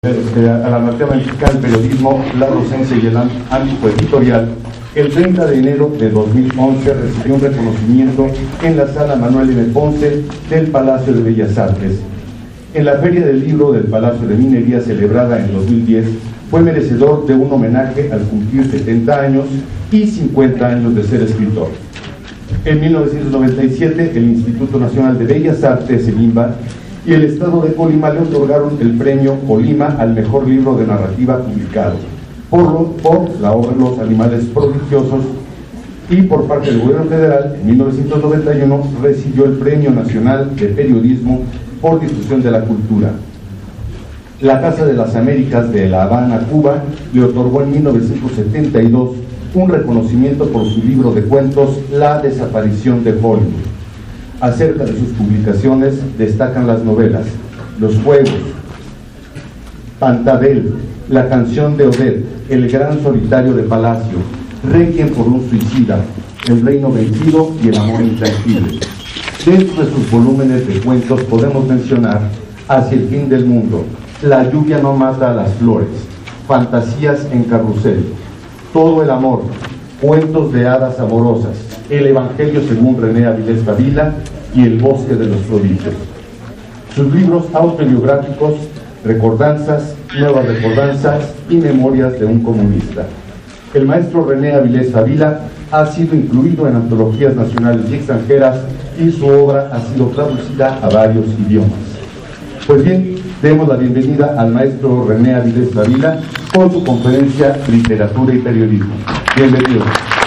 a la matemática, el periodismo, la docencia y el ámbito editorial, el 30 de enero de 2011 recibió un reconocimiento en la Sala Manuel M. Ponce del Palacio de Bellas Artes. En la Feria del Libro del Palacio de Minería, celebrada en 2010, fue merecedor de un homenaje al cumplir 70 años y 50 años de ser escritor. En 1997, el Instituto Nacional de Bellas Artes, el INBA, y el Estado de Colima le otorgaron el premio Colima al mejor libro de narrativa publicado por la obra Los Animales Prodigiosos, y por parte del Gobierno Federal, en 1991, recibió el Premio Nacional de Periodismo por Difusión de la Cultura. La Casa de las Américas de La Habana, Cuba, le otorgó en 1972 un reconocimiento por su libro de cuentos La Desaparición de Hollywood. Acerca de sus publicaciones destacan las novelas Los Juegos, Pantadel, La Canción de Odette, El Gran Solitario de Palacio, Requiem por un Suicida, El Reino Vencido y El Amor Intangible. Dentro de sus volúmenes de cuentos podemos mencionar Hacia el Fin del Mundo, La Lluvia no mata a las flores, Fantasías en Carrusel, Todo el Amor, Cuentos de Hadas Amorosas, El Evangelio según René Avilés Dávila y El Bosque de los Prodigios. Sus libros autobiográficos, Recordanzas, Nuevas Recordanzas y Memorias de un Comunista. El maestro René Avilés Dávila ha sido incluido en antologías nacionales y extranjeras y su obra ha sido traducida a varios idiomas. Pues bien, demos la bienvenida al maestro René Avilés Dávila con su conferencia Literatura y Periodismo. Bienvenido.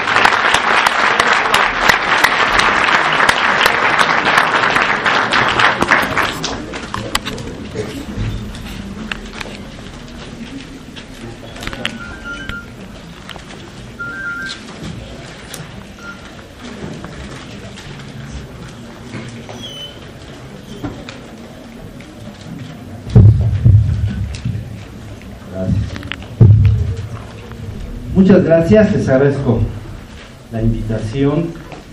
Muchas gracias, les agradezco la invitación.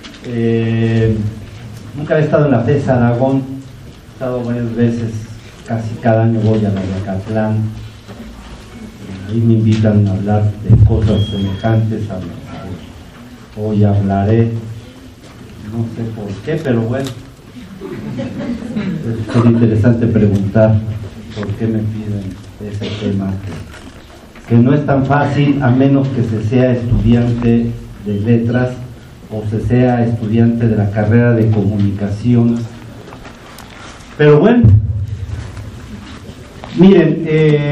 Nunca he estado en la FES Aragón, he estado varias veces, casi cada año voy a la de Acatlán. Ahí me invitan a hablar de cosas semejantes a lo que hoy hablaré. No sé por qué, pero bueno, es interesante preguntar por qué me piden ese tema que no es tan fácil, a menos que se sea estudiante de letras o se sea estudiante de la carrera de comunicación. Pero bueno, miren,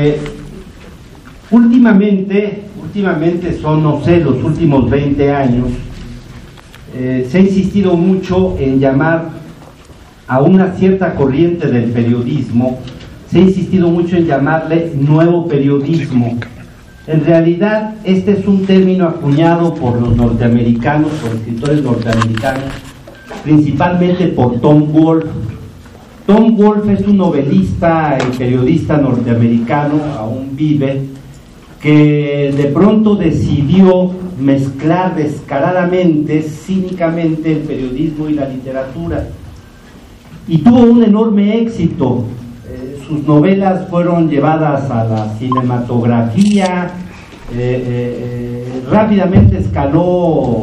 últimamente son, no sé, los últimos 20 años, se ha insistido mucho en llamar a una cierta corriente del periodismo, se ha insistido mucho en llamarle nuevo periodismo. En realidad, este es un término acuñado por los norteamericanos, por escritores norteamericanos, principalmente por Tom Wolfe. Tom Wolfe es un novelista y periodista norteamericano, aún vive, que de pronto decidió mezclar descaradamente, cínicamente, el periodismo y la literatura. Y tuvo un enorme éxito. Sus novelas fueron llevadas a la cinematografía, rápidamente escaló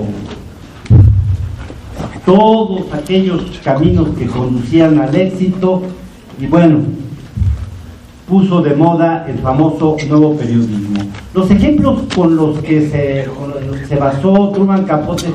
todos aquellos caminos que conducían al éxito y bueno, puso de moda el famoso nuevo periodismo. Los ejemplos con los que se basó Truman Capote,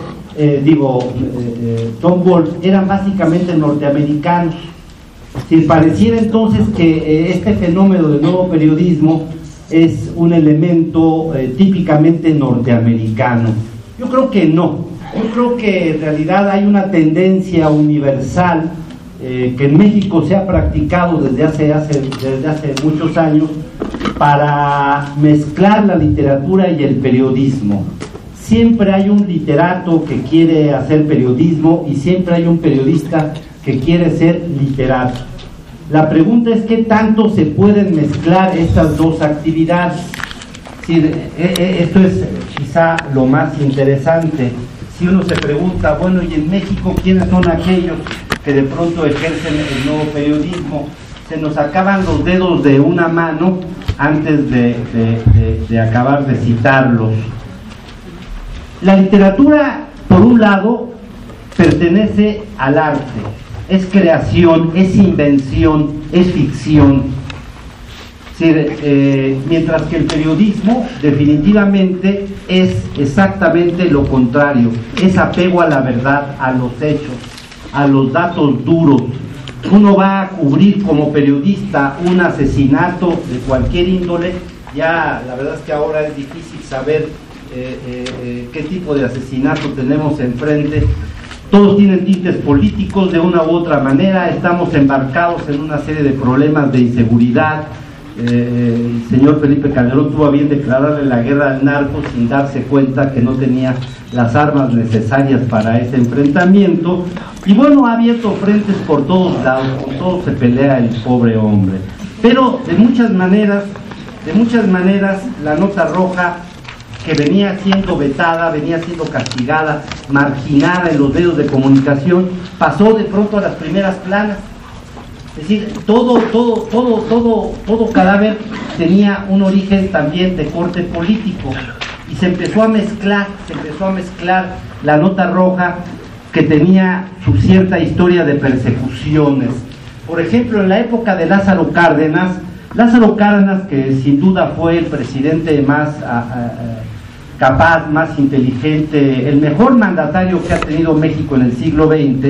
Tom Wolfe, eran básicamente norteamericanos. Si pareciera entonces que este fenómeno del nuevo periodismo es un elemento típicamente norteamericano, yo creo que no. Yo creo que en realidad hay una tendencia universal que en México se ha practicado desde hace muchos años para mezclar la literatura y el periodismo. Siempre hay un literato que quiere hacer periodismo y siempre hay un periodista que quiere ser literato. La pregunta es qué tanto se pueden mezclar estas dos actividades. Sí, esto es quizá lo más interesante. Si uno se pregunta, bueno, ¿y en México quiénes son aquellos que de pronto ejercen el nuevo periodismo? se nos acaban los dedos de una mano antes de acabar de citarlos. La literatura, por un lado, pertenece al arte, es creación, es invención, es ficción. Mientras que el periodismo definitivamente es exactamente lo contrario, es apego a la verdad, a los hechos, a los datos duros. Uno va a cubrir como periodista un asesinato de cualquier índole, ya la verdad es que ahora es difícil saber qué tipo de asesinato tenemos enfrente. Todos tienen tintes políticos de una u otra manera, estamos embarcados en una serie de problemas de inseguridad. El señor Felipe Calderón tuvo a bien declararle la guerra al narco sin darse cuenta que no tenía las armas necesarias para ese enfrentamiento, y bueno, ha abierto frentes por todos lados, con todo se pelea el pobre hombre. Pero de muchas maneras la nota roja, que venía siendo vetada, venía siendo castigada, marginada en los medios de comunicación, pasó de pronto a las primeras planas. Es decir, todo cadáver tenía un origen también de corte político, y se empezó a mezclar la nota roja, que tenía su cierta historia de persecuciones. Por ejemplo, en la época de Lázaro Cárdenas, que sin duda fue el presidente más capaz, más inteligente, el mejor mandatario que ha tenido México en el siglo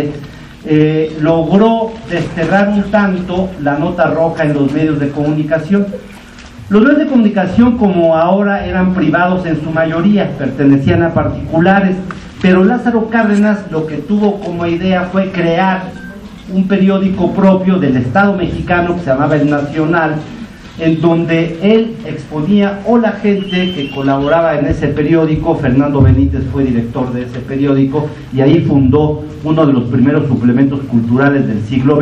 XX, logró desterrar un tanto la nota roja en los medios de comunicación. Los medios de comunicación, como ahora, eran privados en su mayoría, pertenecían a particulares, pero Lázaro Cárdenas lo que tuvo como idea fue crear un periódico propio del Estado mexicano que se llamaba El Nacional, en donde él exponía o la gente que colaboraba en ese periódico. Fernando Benítez fue director de ese periódico y ahí fundó uno de los primeros suplementos culturales del siglo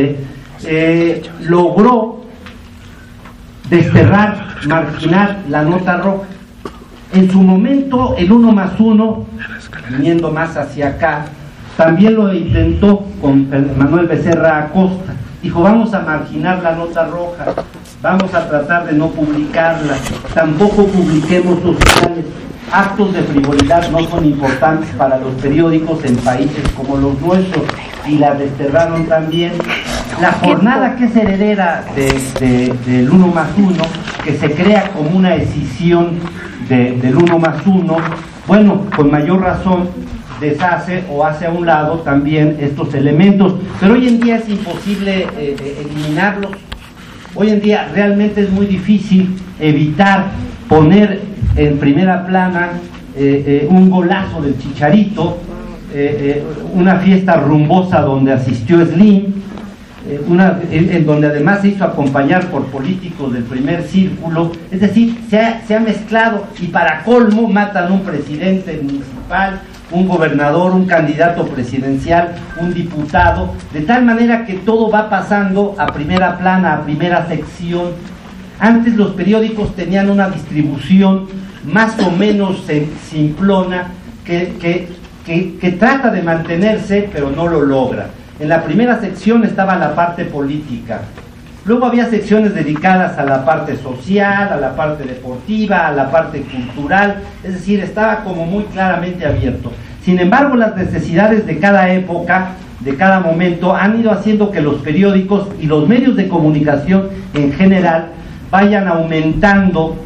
XX. Logró desterrar, marginar la nota roja. En su momento el 1+1, viniendo más hacia acá, también lo intentó con Manuel Becerra Acosta. Dijo, vamos a marginar la nota roja, vamos a tratar de no publicarla, tampoco publiquemos sociales. Actos de frivolidad no son importantes para los periódicos en países como los nuestros, y la desterraron también. La jornada, que es heredera del 1+1, que se crea como una escisión del 1+1, bueno, con mayor razón deshace o hace a un lado también estos elementos, pero hoy en día es imposible eliminarlos. Hoy en día realmente es muy difícil evitar poner en primera plana un golazo del Chicharito, una fiesta rumbosa donde asistió Slim, en donde además se hizo acompañar por políticos del primer círculo. Es decir, se ha mezclado, y para colmo matan un presidente municipal, un gobernador, un candidato presidencial, un diputado, de tal manera que todo va pasando a primera plana, a primera sección. Antes los periódicos tenían una distribución más o menos simplona, que trata de mantenerse, pero no lo logra. En la primera sección estaba la parte política, luego había secciones dedicadas a la parte social, a la parte deportiva, a la parte cultural, es decir, estaba como muy claramente abierto. Sin embargo, las necesidades de cada época, de cada momento, han ido haciendo que los periódicos y los medios de comunicación en general vayan aumentando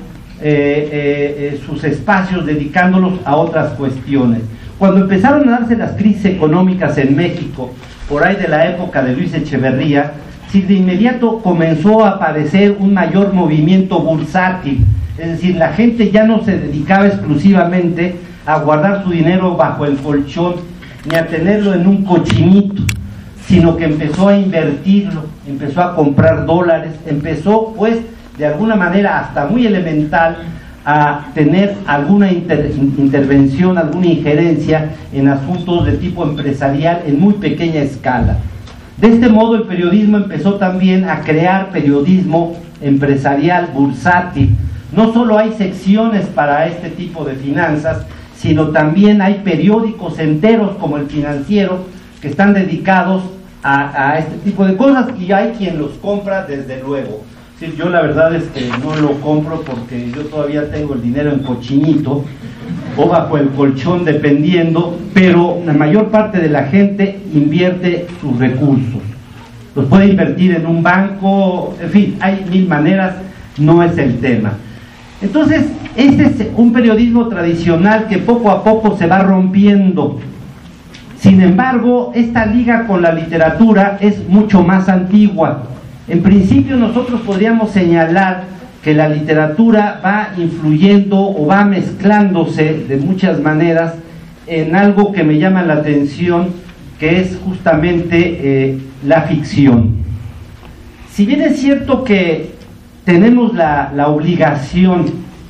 sus espacios, dedicándolos a otras cuestiones. Cuando empezaron a darse las crisis económicas en México, por ahí de la época de Luis Echeverría, sí, de inmediato comenzó a aparecer un mayor movimiento bursátil. Es decir, la gente ya no se dedicaba exclusivamente a guardar su dinero bajo el colchón, ni a tenerlo en un cochinito, sino que empezó a invertirlo, empezó a comprar dólares, empezó, pues, de alguna manera hasta muy elemental, a tener alguna intervención, alguna injerencia en asuntos de tipo empresarial en muy pequeña escala. De este modo, el periodismo empezó también a crear periodismo empresarial, bursátil. No solo hay secciones para este tipo de finanzas, sino también hay periódicos enteros como El Financiero, que están dedicados a este tipo de cosas, y hay quien los compra desde luego. Sí, yo la verdad es que no lo compro porque yo todavía tengo el dinero en cochinito o bajo el colchón, dependiendo, pero la mayor parte de la gente invierte sus recursos. Los puede invertir en un banco, en fin, hay mil maneras, no es el tema. Entonces, este es un periodismo tradicional que poco a poco se va rompiendo. Sin embargo, esta liga con la literatura es mucho más antigua. En principio nosotros podríamos señalar que la literatura va influyendo o va mezclándose de muchas maneras en algo que me llama la atención, que es justamente la ficción. Si bien es cierto que tenemos la obligación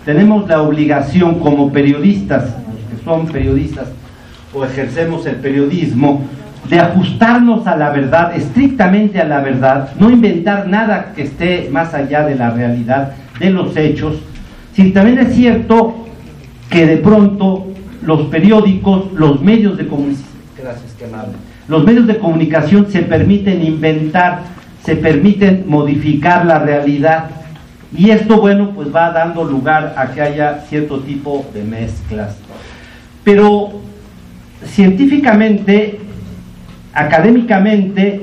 como periodistas, los que son periodistas o ejercemos el periodismo, de ajustarnos a la verdad, estrictamente a la verdad, no inventar nada que esté más allá de la realidad, de los hechos. Sí, también es cierto que de pronto los periódicos, los medios de comunicación, los medios de comunicación se permiten inventar, se permiten modificar la realidad, y esto, bueno, pues va dando lugar a que haya cierto tipo de mezclas. Pero científicamente, académicamente,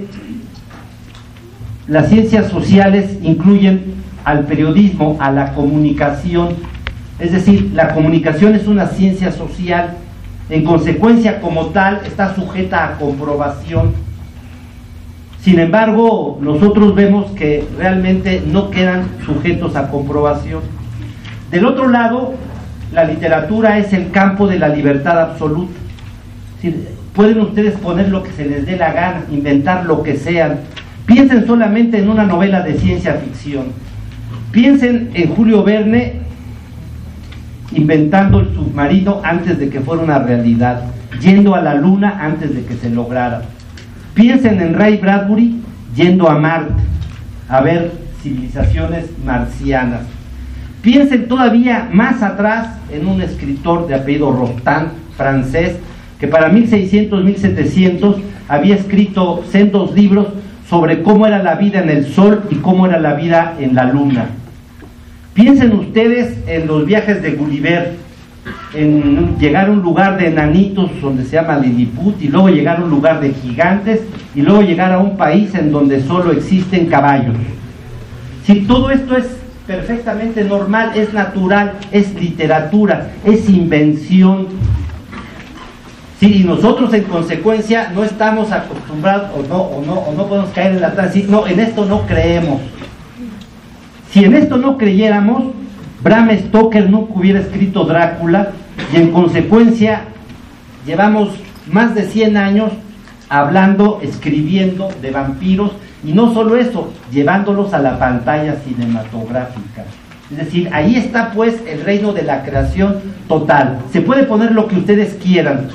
las ciencias sociales incluyen al periodismo, a la comunicación, es decir, la comunicación es una ciencia social, en consecuencia, como tal, está sujeta a comprobación. Sin embargo, nosotros vemos que realmente no quedan sujetos a comprobación. Del otro lado, la literatura es el campo de la libertad absoluta. Es decir, pueden ustedes poner lo que se les dé la gana, inventar lo que sean. Piensen solamente en una novela de ciencia ficción. Piensen en Julio Verne inventando el submarino antes de que fuera una realidad, yendo a la luna antes de que se lograra. Piensen en Ray Bradbury yendo a Marte a ver civilizaciones marcianas. Piensen todavía más atrás en un escritor de apellido Rostand, francés, que para 1600, 1700 había escrito sendos libros sobre cómo era la vida en el Sol y cómo era la vida en la Luna. Piensen ustedes en los viajes de Gulliver, en llegar a un lugar de enanitos donde se llama Lilliput, y luego llegar a un lugar de gigantes, y luego llegar a un país en donde solo existen caballos. Si todo esto es perfectamente normal, es natural, es literatura, es invención. Sí, y nosotros en consecuencia no estamos acostumbrados o no podemos caer en la trampa. No, en esto no creemos. Si en esto no creyéramos, Bram Stoker nunca hubiera escrito Drácula, y en consecuencia llevamos más de 100 años hablando, escribiendo de vampiros, y no solo eso, llevándolos a la pantalla cinematográfica. Es decir, ahí está pues el reino de la creación total. Se puede poner lo que ustedes quieran.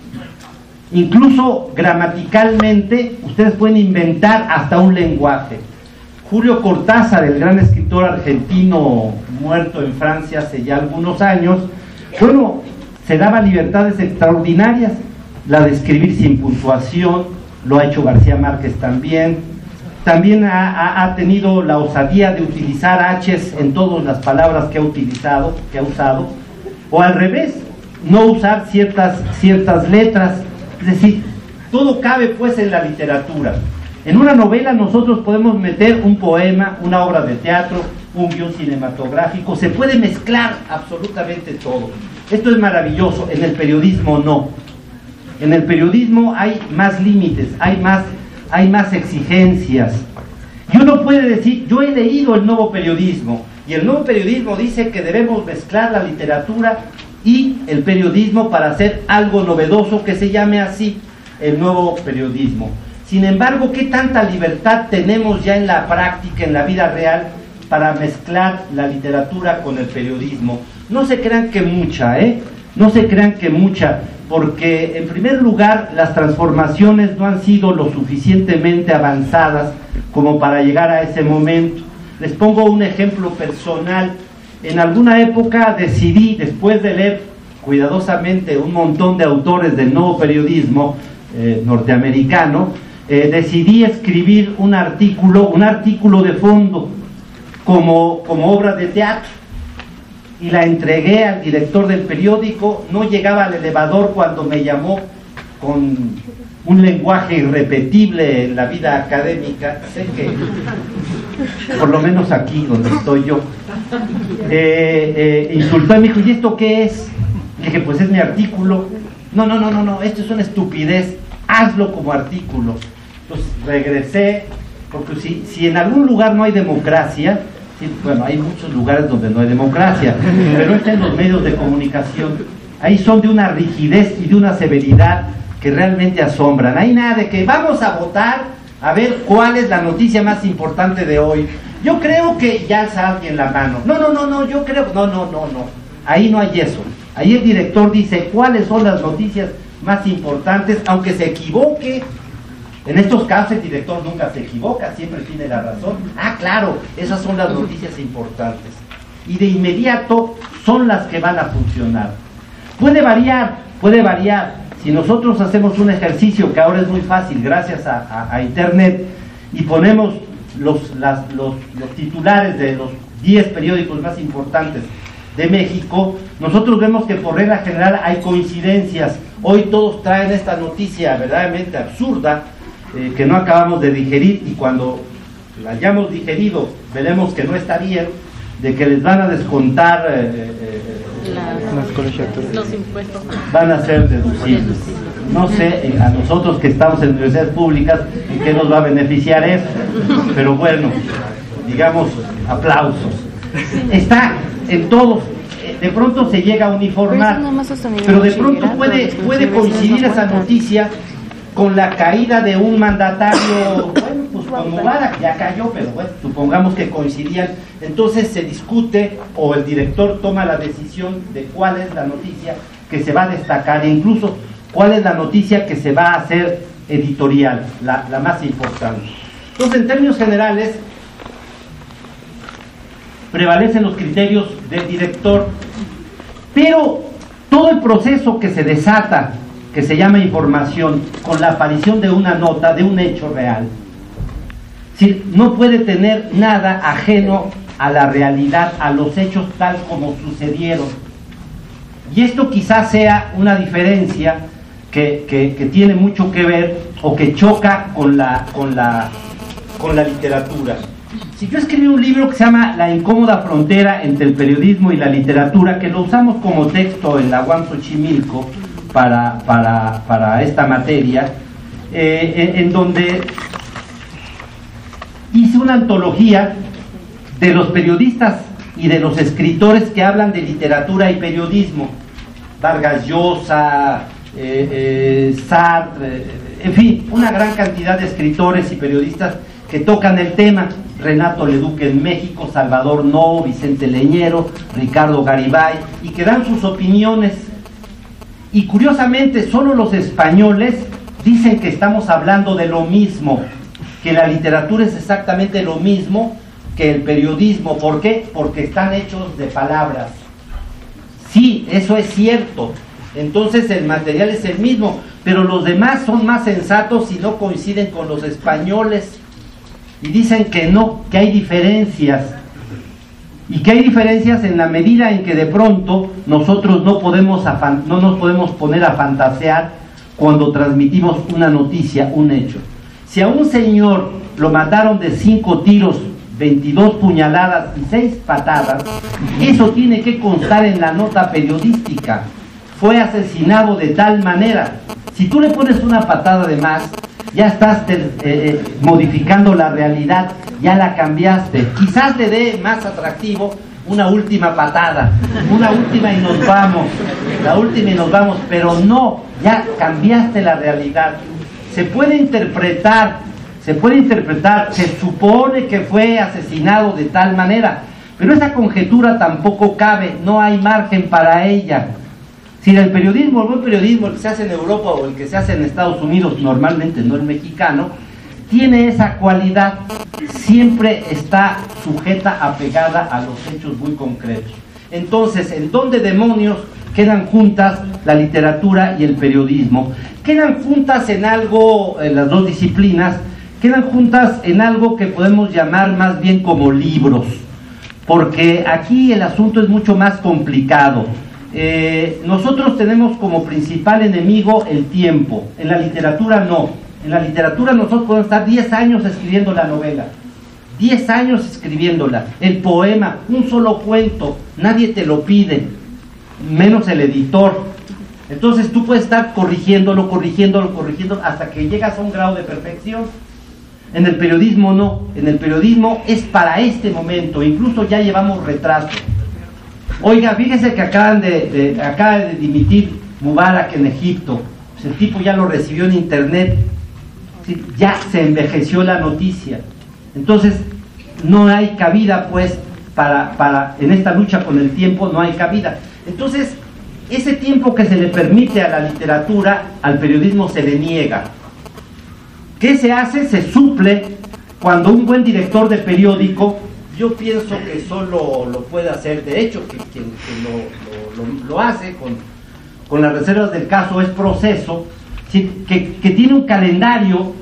Incluso gramaticalmente, ustedes pueden inventar hasta un lenguaje. Julio Cortázar, el gran escritor argentino muerto en Francia hace ya algunos años, bueno, se daba libertades extraordinarias, la de escribir sin puntuación, lo ha hecho García Márquez también ha tenido la osadía de utilizar H's en todas las palabras que ha usado, o al revés, no usar ciertas letras. Es decir, todo cabe pues en la literatura. En una novela nosotros podemos meter un poema, una obra de teatro, un guión cinematográfico, se puede mezclar absolutamente todo. Esto es maravilloso. En el periodismo no. En el periodismo hay más límites, hay más exigencias. Y uno puede decir, yo he leído el Nuevo Periodismo, y el Nuevo Periodismo dice que debemos mezclar la literatura y el periodismo para hacer algo novedoso que se llame así, el Nuevo Periodismo. Sin embargo, ¿qué tanta libertad tenemos ya en la práctica, en la vida real, para mezclar la literatura con el periodismo? No se crean que mucha, no se crean que mucha, porque en primer lugar las transformaciones no han sido lo suficientemente avanzadas como para llegar a ese momento. Les pongo un ejemplo personal. En alguna época decidí, después de leer cuidadosamente un montón de autores del Nuevo Periodismo norteamericano, decidí escribir un artículo de fondo como obra de teatro, y la entregué al director del periódico. No llegaba al elevador cuando me llamó con un lenguaje irrepetible en la vida académica. Sé que, por lo menos aquí donde estoy yo, insultó y me dijo: ¿y esto qué es? Le dije: pues es mi artículo. No, esto es una estupidez, hazlo como artículo. Entonces regresé, porque si en algún lugar no hay democracia, bueno, hay muchos lugares donde no hay democracia, pero está en los medios de comunicación. Ahí son de una rigidez y de una severidad que realmente asombran. Hay nada de que vamos a votar a ver cuál es la noticia más importante de hoy. Yo creo que ya alza alguien la mano. No, yo creo, no. Ahí no hay eso. Ahí el director dice cuáles son las noticias más importantes, aunque se equivoque. En estos casos el director nunca se equivoca, siempre tiene la razón. Claro, esas son las noticias importantes. Y de inmediato son las que van a funcionar. Puede variar. Si nosotros hacemos un ejercicio, que ahora es muy fácil gracias a internet, y ponemos los titulares de los 10 periódicos más importantes de México, nosotros vemos que por regla general hay coincidencias. Hoy todos traen esta noticia verdaderamente absurda, que no acabamos de digerir, y cuando la hayamos digerido veremos que no está bien, de que les van a descontar los impuestos, van a ser deducibles. No sé a nosotros que estamos en universidades públicas en qué nos va a beneficiar eso, pero bueno, digamos, aplausos. Está en todos. De pronto se llega a uniformar, pero de pronto puede coincidir esa noticia con la caída de un mandatario, bueno, pues como Mubarak, ya cayó, pero bueno, supongamos que coincidían. Entonces se discute, o el director toma la decisión de cuál es la noticia que se va a destacar, e incluso cuál es la noticia que se va a hacer editorial, la más importante. Entonces, en términos generales, prevalecen los criterios del director, pero todo el proceso que se desata, que se llama información, con la aparición de una nota, de un hecho real, ¿sí?, no puede tener nada ajeno a la realidad, a los hechos tal como sucedieron. Y esto quizás sea una diferencia que tiene mucho que ver, o que choca con la literatura. Si yo escribí un libro que se llama La incómoda frontera entre el periodismo y la literatura, que lo usamos como texto en la UAM Xochimilco para esta materia, en donde hice una antología de los periodistas y de los escritores que hablan de literatura y periodismo: Vargas Llosa, Sartre, en fin, una gran cantidad de escritores y periodistas que tocan el tema. Renato Leduc en México, Salvador Novo, Vicente Leñero, Ricardo Garibay, y que dan sus opiniones. Y curiosamente solo los españoles dicen que estamos hablando de lo mismo, que la literatura es exactamente lo mismo que el periodismo. ¿Por qué? Porque están hechos de palabras. Sí, eso es cierto. Entonces el material es el mismo, pero los demás son más sensatos y no coinciden con los españoles. Y dicen que no, que hay diferencias. Y que hay diferencias en la medida en que de pronto nosotros no nos podemos poner a fantasear cuando transmitimos una noticia, un hecho. Si a un señor lo mataron de 5 tiros, 22 puñaladas y 6 patadas, eso tiene que constar en la nota periodística. Fue asesinado de tal manera. Si tú le pones una patada de más, ya estás modificando la realidad, ya la cambiaste. Quizás le dé más atractivo una última patada, una última y nos vamos, la última y nos vamos, pero no, ya cambiaste la realidad. Se puede interpretar, se supone que fue asesinado de tal manera, pero esa conjetura tampoco cabe, no hay margen para ella. Si el periodismo, el buen periodismo, el que se hace en Europa o el que se hace en Estados Unidos, normalmente no el mexicano, tiene esa cualidad, siempre está sujeta, apegada a los hechos muy concretos. Entonces, ¿en dónde demonios quedan juntas la literatura y el periodismo? Quedan juntas en algo, las dos disciplinas, quedan juntas en algo que podemos llamar más bien como libros, porque aquí el asunto es mucho más complicado. Nosotros tenemos como principal enemigo el tiempo, en la literatura no. En la literatura nosotros podemos estar 10 años escribiendo la novela, 10 años escribiéndola, el poema, un solo cuento, nadie te lo pide, menos el editor. Entonces tú puedes estar corrigiéndolo hasta que llegas a un grado de perfección. En el periodismo no, en el periodismo es para este momento, incluso ya llevamos retraso. Oiga, fíjese que acaba de dimitir Mubarak en Egipto, pues el tipo ya lo recibió en internet, ¿sí? Ya se envejeció la noticia. Entonces no hay cabida pues en esta lucha con el tiempo no hay cabida. Entonces ese tiempo que se le permite a la literatura, al periodismo se le niega. ¿Qué se hace? Se suple cuando un buen director de periódico, yo pienso que solo lo puede hacer, de hecho quien lo hace con las reservas del caso es Proceso, ¿sí? que tiene un calendario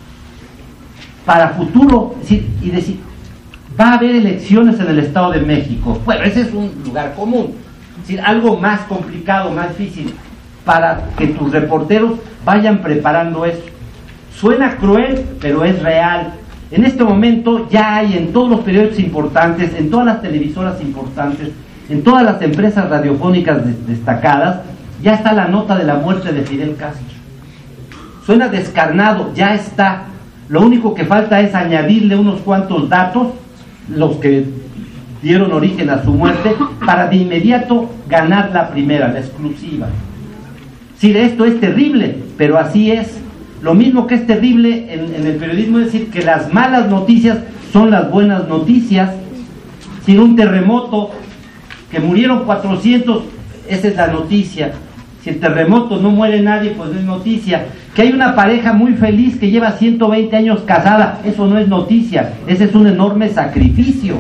para futuro, ¿sí? Y decir, va a haber elecciones en el Estado de México. Bueno, ese es un lugar común, ¿sí? Algo más complicado, más difícil, para que tus reporteros vayan preparando eso. Suena cruel, pero es real. En este momento ya hay en todos los periódicos importantes, en todas las televisoras importantes, en todas las empresas radiofónicas destacadas, ya está la nota de la muerte de Fidel Castro. Suena descarnado, ya está. Lo único que falta es añadirle unos cuantos datos, los que dieron origen a su muerte, para de inmediato ganar la primera, la exclusiva. Sí, esto es terrible, pero así es. Lo mismo que es terrible en el periodismo es decir que las malas noticias son las buenas noticias. Sin un terremoto, que murieron 400, esa es la noticia. Si el terremoto no muere nadie, pues no es noticia. Que hay una pareja muy feliz que lleva 120 años casada, eso no es noticia, ese es un enorme sacrificio.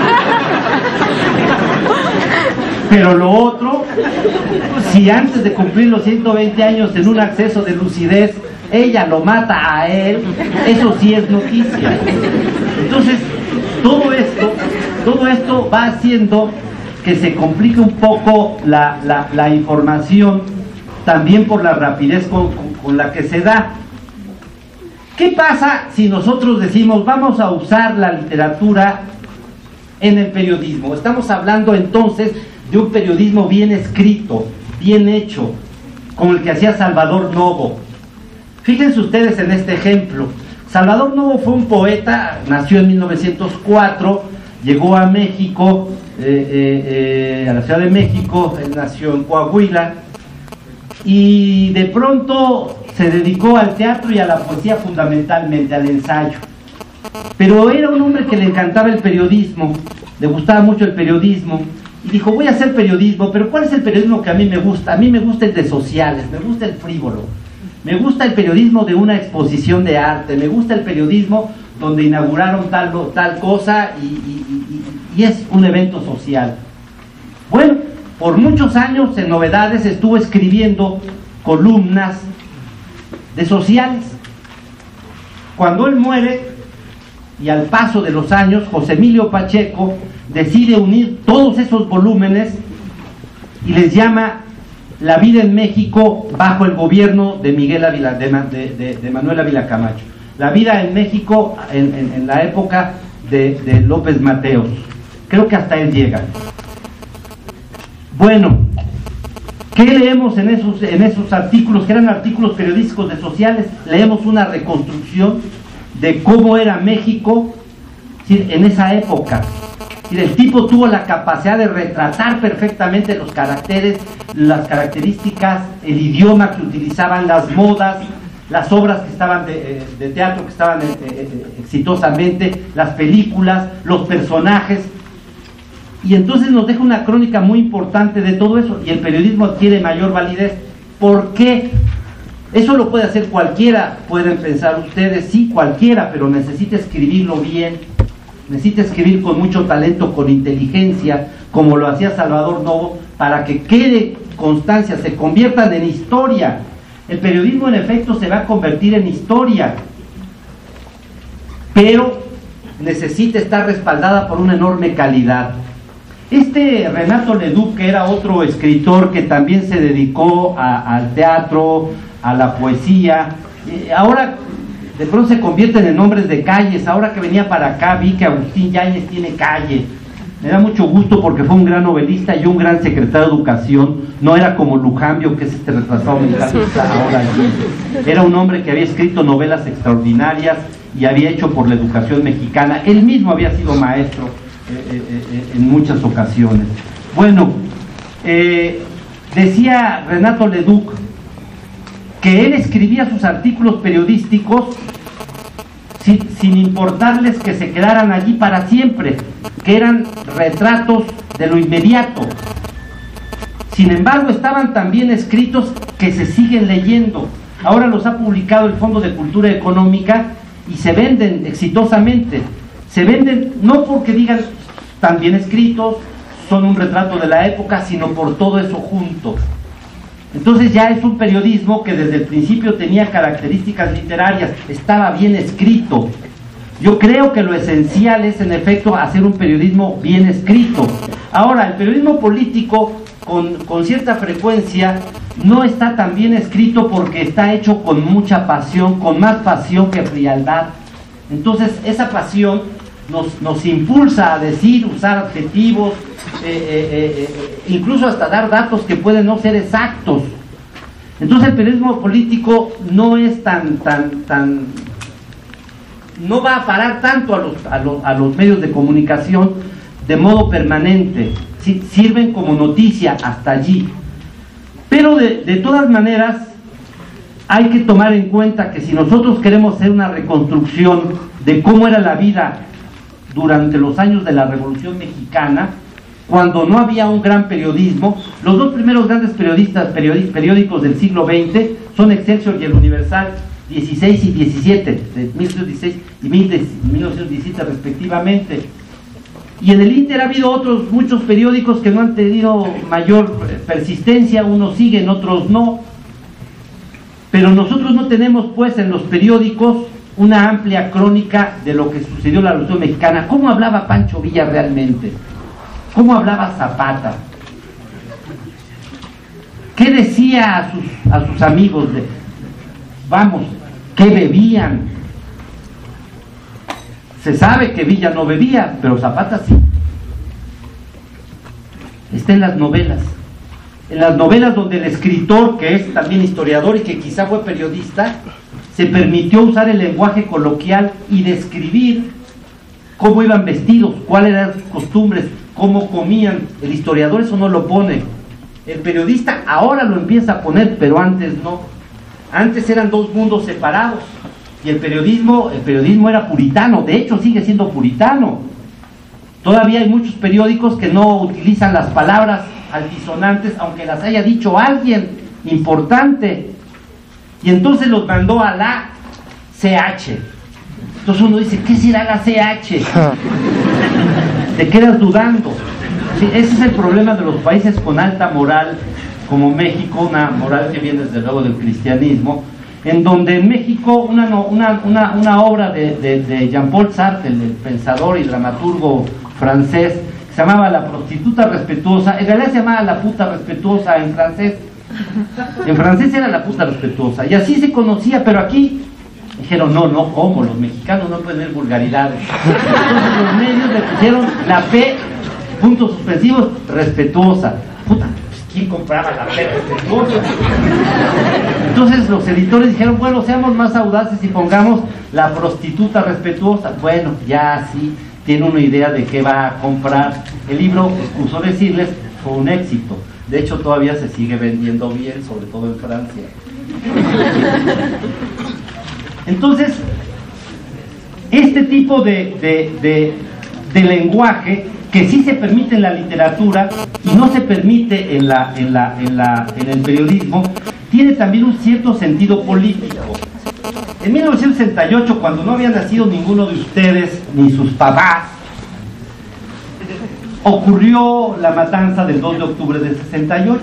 Pero lo otro, si antes de cumplir los 120 años en un acceso de lucidez ella lo mata a él, eso sí es noticia. Entonces todo esto va haciendo que se complique un poco la información, también por la rapidez con la que se da. ¿Qué pasa si nosotros decimos vamos a usar la literatura en el periodismo? Estamos hablando entonces de un periodismo bien escrito, bien hecho, como el que hacía Salvador Novo. Fíjense ustedes en este ejemplo. Salvador Novo fue un poeta, nació en 1904, llegó a México, a la Ciudad de México, él nació en Coahuila, y de pronto se dedicó al teatro y a la poesía fundamentalmente, al ensayo. Pero era un hombre que le encantaba el periodismo, le gustaba mucho el periodismo, y dijo, voy a hacer periodismo, pero ¿cuál es el periodismo que a mí me gusta? A mí me gusta el de sociales, me gusta el frívolo, me gusta el periodismo de una exposición de arte, me gusta el periodismo donde inauguraron tal cosa y es un evento social. Bueno, por muchos años en Novedades estuvo escribiendo columnas de sociales. Cuando él muere, y al paso de los años, José Emilio Pacheco decide unir todos esos volúmenes y les llama La vida en México bajo el gobierno de de Manuel Ávila Camacho. La vida en México en la época de López Mateos. Creo que hasta él llega. Bueno, ¿qué leemos en esos artículos, que eran artículos periodísticos de sociales? Leemos una reconstrucción de cómo era México, ¿sí?, en esa época. Y el tipo tuvo la capacidad de retratar perfectamente los caracteres, las características, el idioma que utilizaban, las modas, las obras que estaban de teatro que estaban exitosamente, las películas, los personajes. Y entonces nos deja una crónica muy importante de todo eso, y el periodismo adquiere mayor validez. ¿Por qué? Eso lo puede hacer cualquiera, pueden pensar ustedes, sí, cualquiera, pero necesita escribirlo bien, necesita escribir con mucho talento, con inteligencia, como lo hacía Salvador Novo, para que quede constancia, se conviertan en historia. El periodismo en efecto se va a convertir en historia, pero necesita estar respaldada por una enorme calidad. Renato Leduc, que era otro escritor que también se dedicó al teatro, a la poesía, ahora de pronto se convierten en nombres de calles. Ahora que venía para acá vi que Agustín Yáñez tiene calle. Me da mucho gusto porque fue un gran novelista y un gran secretario de Educación. No era como Lujambio, que es este retrasado mental que está ahora allí. Era un hombre que había escrito novelas extraordinarias y había hecho por la educación mexicana. Él mismo había sido maestro en muchas ocasiones. Bueno, decía Renato Leduc que él escribía sus artículos periodísticos sin importarles que se quedaran allí para siempre, que eran retratos de lo inmediato. Sin embargo, estaban también escritos que se siguen leyendo. Ahora los ha publicado el Fondo de Cultura Económica y se venden exitosamente. Se venden no porque digan están bien escritos, son un retrato de la época, sino por todo eso junto. Entonces ya es un periodismo que desde el principio tenía características literarias, estaba bien escrito. Yo creo que lo esencial es en efecto hacer un periodismo bien escrito. Ahora, el periodismo político con cierta frecuencia no está tan bien escrito porque está hecho con mucha pasión, con más pasión que frialdad. Entonces esa pasión nos impulsa a decir, usar adjetivos, incluso hasta dar datos que pueden no ser exactos. Entonces el periodismo político no es no va a parar tanto a los medios de comunicación de modo permanente. Sí, sirven como noticia hasta allí, pero de todas maneras hay que tomar en cuenta que si nosotros queremos hacer una reconstrucción de cómo era la vida durante los años de la Revolución Mexicana, cuando no había un gran periodismo, los dos primeros grandes periódicos del siglo XX son Excelsior y El Universal, 16 y 17, de 1916 y 1917 respectivamente. Y en el Inter ha habido otros muchos periódicos que no han tenido mayor persistencia, unos siguen, otros no. Pero nosotros no tenemos pues en los periódicos una amplia crónica de lo que sucedió en la Revolución Mexicana. ¿Cómo hablaba Pancho Villa realmente? ¿Cómo hablaba Zapata? ¿Qué decía a sus amigos? ¿Qué bebían? Se sabe que Villa no bebía, pero Zapata sí. Está en las novelas. En las novelas donde el escritor, que es también historiador y que quizá fue periodista, se permitió usar el lenguaje coloquial y describir cómo iban vestidos, cuáles eran sus costumbres, cómo comían. El historiador eso no lo pone. El periodista ahora lo empieza a poner, pero antes no. Antes eran dos mundos separados. Y el periodismo era puritano, de hecho sigue siendo puritano. Todavía hay muchos periódicos que no utilizan las palabras altisonantes, aunque las haya dicho alguien importante. Y entonces los mandó a la CH. Entonces uno dice, ¿qué será la CH? Te quedas dudando. Sí, ese es el problema de los países con alta moral, como México, una moral que viene desde luego del cristianismo, en donde en México una obra de Jean-Paul Sartre, el pensador y dramaturgo francés, se llamaba La prostituta respetuosa. En realidad se llamaba La puta respetuosa en francés. En francés era La puta respetuosa, y así se conocía, pero aquí dijeron, no, ¿cómo? Los mexicanos no pueden ver vulgaridades. Entonces los medios le pusieron la P, puntos suspensivos, respetuosa. Puta, ¿quién compraba la P respetuosa? Entonces los editores dijeron, bueno, seamos más audaces y pongamos La prostituta respetuosa. Bueno, ya sí tiene una idea de qué va a comprar. El libro, excuso decirles, fue un éxito. De hecho, todavía se sigue vendiendo bien, sobre todo en Francia. Entonces, este tipo de lenguaje que sí se permite en la literatura y no se permite en el periodismo, tiene también un cierto sentido político. En 1968, cuando no había nacido ninguno de ustedes, ni sus papás, ocurrió la matanza del 2 de octubre del 68.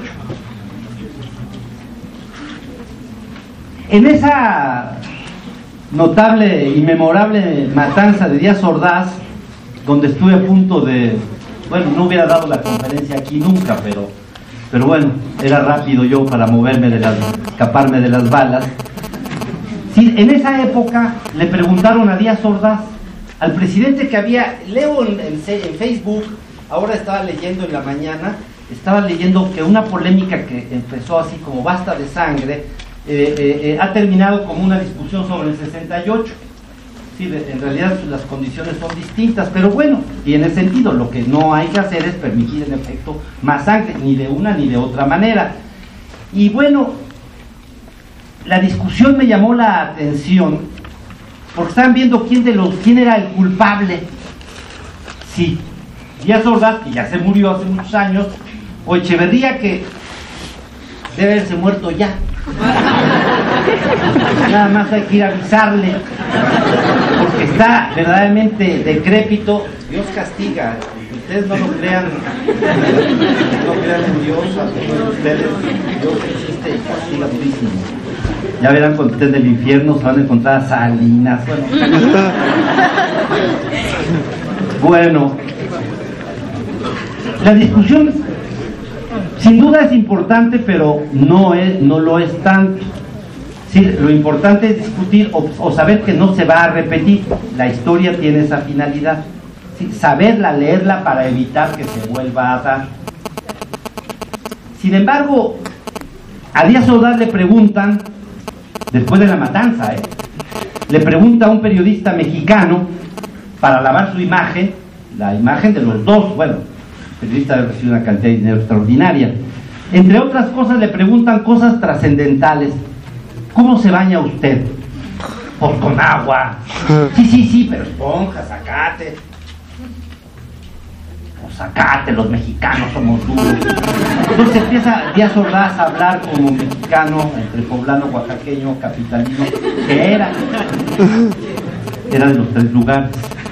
En esa notable y memorable matanza de Díaz Ordaz, donde estuve a punto de, bueno, no hubiera dado la conferencia aquí nunca, pero bueno, era rápido yo para escaparme de las balas. Sí, en esa época le preguntaron a Díaz Ordaz, al presidente que había, leo en Facebook, ahora estaba leyendo en la mañana, estaba leyendo que una polémica que empezó así como basta de sangre, ha terminado como una discusión sobre el 68. Sí, en realidad las condiciones son distintas, pero bueno, tiene sentido. Lo que no hay que hacer es permitir en efecto más sangre, ni de una ni de otra manera. Y bueno, la discusión me llamó la atención porque estaban viendo quién era el culpable. Sí, Díaz Ordaz, que ya se murió hace muchos años, o Echeverría, que debe haberse muerto ya. Nada más hay que ir a avisarle, porque está verdaderamente decrépito. Dios castiga. Ustedes no lo crean, no crean en Dios. Ustedes, Dios existe y castiga durísimo. Ya verán cuando estén del infierno, se van a encontrar a Salinas. Bueno, la discusión sin duda es importante, pero no lo es tanto. Sí, lo importante es discutir o saber que no se va a repetir. La historia tiene esa finalidad. Sí, saberla, leerla para evitar que se vuelva a dar. Sin embargo, a Díaz Ordaz le preguntan, después de la matanza, le pregunta a un periodista mexicano para lavar su imagen, la imagen de los dos. Bueno, el periodista recibe una cantidad de dinero extraordinaria. Entre otras cosas le preguntan cosas trascendentales. ¿Cómo se baña usted? Pues con agua. Sí, pero esponja, zacate. Pues zacate, los mexicanos somos duros. Entonces empieza Díaz Ordaz a hablar como mexicano, entre poblano, oaxaqueño, capitalino, que era de los tres lugares.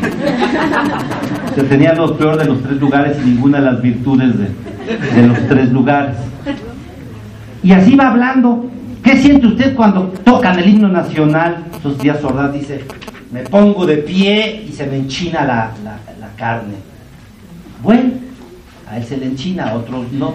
Se tenía lo peor de los tres lugares y ninguna de las virtudes de los tres lugares. Y así va hablando. ¿Qué siente usted cuando tocan el himno nacional? Entonces Díaz Ordaz dice, me pongo de pie y se me enchina la carne. Bueno, a él se le enchina, a otros no.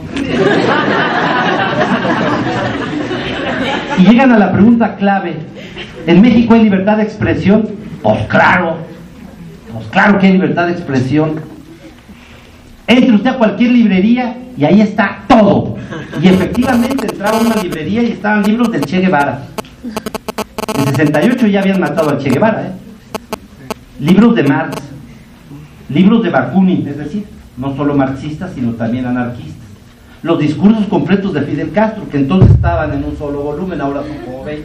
Y llegan a la pregunta clave: ¿en México hay libertad de expresión? Pues claro que hay libertad de expresión. Entre usted a cualquier librería y ahí está todo. Y efectivamente entraba a una librería y estaban libros del Che Guevara. En 68 ya habían matado al Che Guevara, libros de Marx, libros de Bakunin, es decir, no solo marxistas sino también anarquistas, los discursos completos de Fidel Castro, que entonces estaban en un solo volumen, ahora son como 20.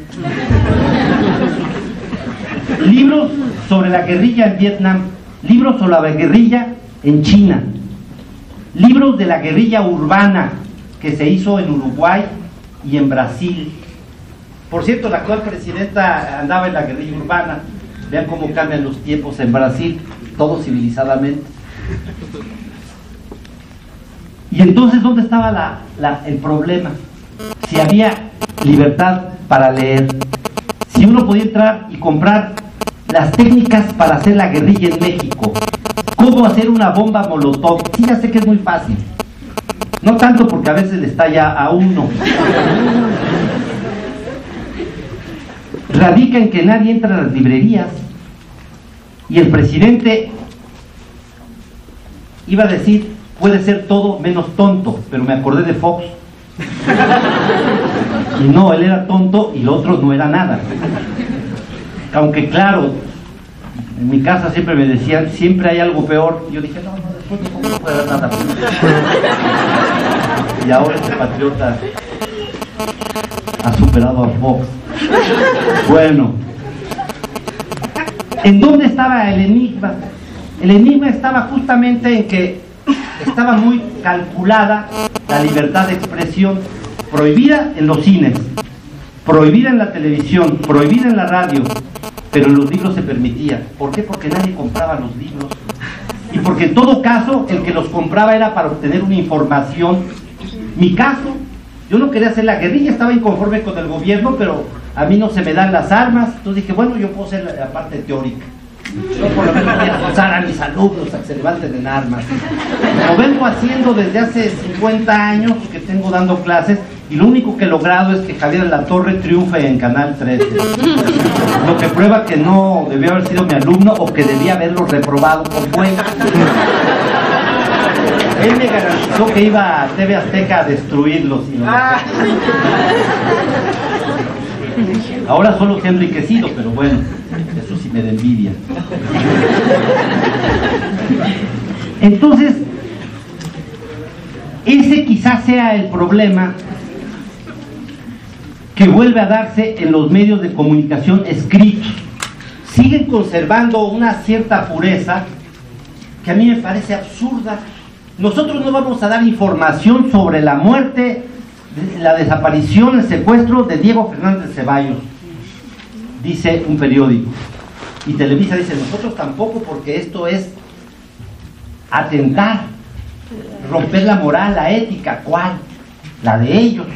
Libros sobre la guerrilla en Vietnam, libros sobre la guerrilla en China, libros de la guerrilla urbana que se hizo en Uruguay y en Brasil. Por cierto, la actual presidenta andaba en la guerrilla urbana. Vean cómo cambian los tiempos en Brasil, todo civilizadamente. Y entonces, ¿dónde estaba el problema? Si había libertad para leer, si uno podía entrar y comprar las técnicas para hacer la guerrilla en México, cómo hacer una bomba molotov. Sí, ya sé que es muy fácil, no tanto porque a veces le estalla a uno. Radica en que nadie entra a las librerías, y el presidente iba a decir, puede ser todo menos tonto, pero me acordé de Fox. Y no, él era tonto y lo otro no era nada. Aunque claro, en mi casa siempre me decían, siempre hay algo peor. Yo dije, no, después no puede haber nada peor. Y ahora este patriota ha superado a Fox. Bueno, ¿en dónde estaba el enigma? El enigma estaba justamente en que estaba muy calculada la libertad de expresión, prohibida en los cines, prohibida en la televisión, prohibida en la radio, pero en los libros se permitía. ¿Por qué? Porque nadie compraba los libros. Y porque en todo caso el que los compraba era para obtener una información. Mi caso, yo no quería hacer la guerrilla, estaba inconforme con el gobierno, pero a mí no se me dan las armas, entonces dije, bueno, yo puedo hacer la parte teórica. Yo por lo menos voy a forzar a mis alumnos a que se levanten en armas. Lo vengo haciendo desde hace 50 años que tengo dando clases, y lo único que he logrado es que Javier Alatorre triunfe en Canal 13. Lo que prueba que no debió haber sido mi alumno o que debía haberlo reprobado por bueno. Él me garantizó que iba a TV Azteca a destruirlos. Ahora solo se ha enriquecido, pero bueno, eso sí me da envidia. Entonces, ese quizás sea el problema que vuelve a darse en los medios de comunicación escritos. Siguen conservando una cierta pureza que a mí me parece absurda. Nosotros no vamos a dar información sobre la muerte, la desaparición, el secuestro de Diego Fernández Ceballos, dice un periódico. Y Televisa dice, nosotros tampoco, porque esto es atentar, romper la moral, la ética. ¿Cuál? La de ellos.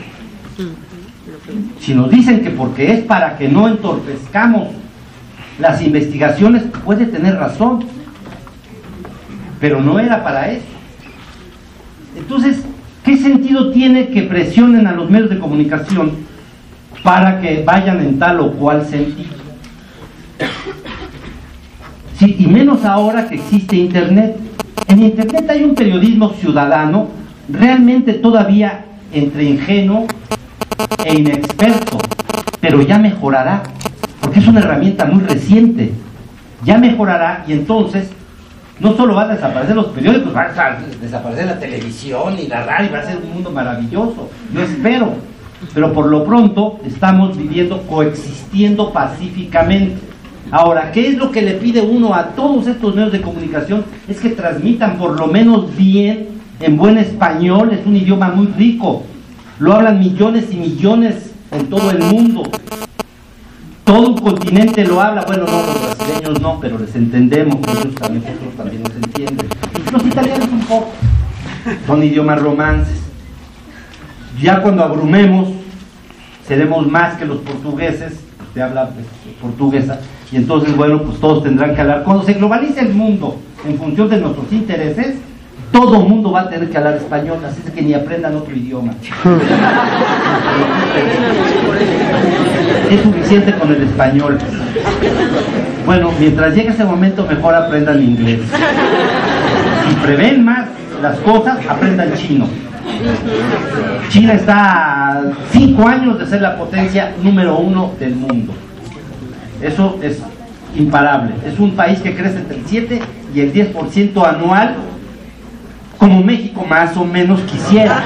Si nos dicen que porque es para que no entorpezcamos las investigaciones, puede tener razón, pero no era para eso. Entonces, ¿qué sentido tiene que presionen a los medios de comunicación para que vayan en tal o cual sentido? Sí, y menos ahora que existe Internet. En Internet hay un periodismo ciudadano realmente todavía entre ingenuo e inexperto, pero ya mejorará, porque es una herramienta muy reciente. Ya mejorará, y entonces no solo van a desaparecer los periódicos, va a desaparecer la televisión y la radio, va a ser un mundo maravilloso, yo espero. Pero por lo pronto estamos viviendo, coexistiendo pacíficamente. Ahora, ¿qué es lo que le pide uno a todos estos medios de comunicación? Es que transmitan por lo menos bien, en buen español. Es un idioma muy rico, lo hablan millones y millones en todo el mundo. Todo un continente lo habla. Bueno, no, los brasileños no, pero les entendemos, ellos también, nosotros también nos entienden. Los italianos un poco, son idiomas romances. Ya cuando abrumemos, seremos más que los portugueses, usted habla portuguesa, y entonces, bueno, pues todos tendrán que hablar. Cuando se globalice el mundo en función de nuestros intereses, todo el mundo va a tener que hablar español, así es que ni aprendan otro idioma. Es suficiente con el español. Bueno, mientras llegue ese momento, mejor aprendan inglés. Si prevén más las cosas, aprendan chino. China está a 5 años de ser la potencia número 1 del mundo. Eso es imparable. Es un país que crece entre el 7 y el 10% anual, como México más o menos quisiera.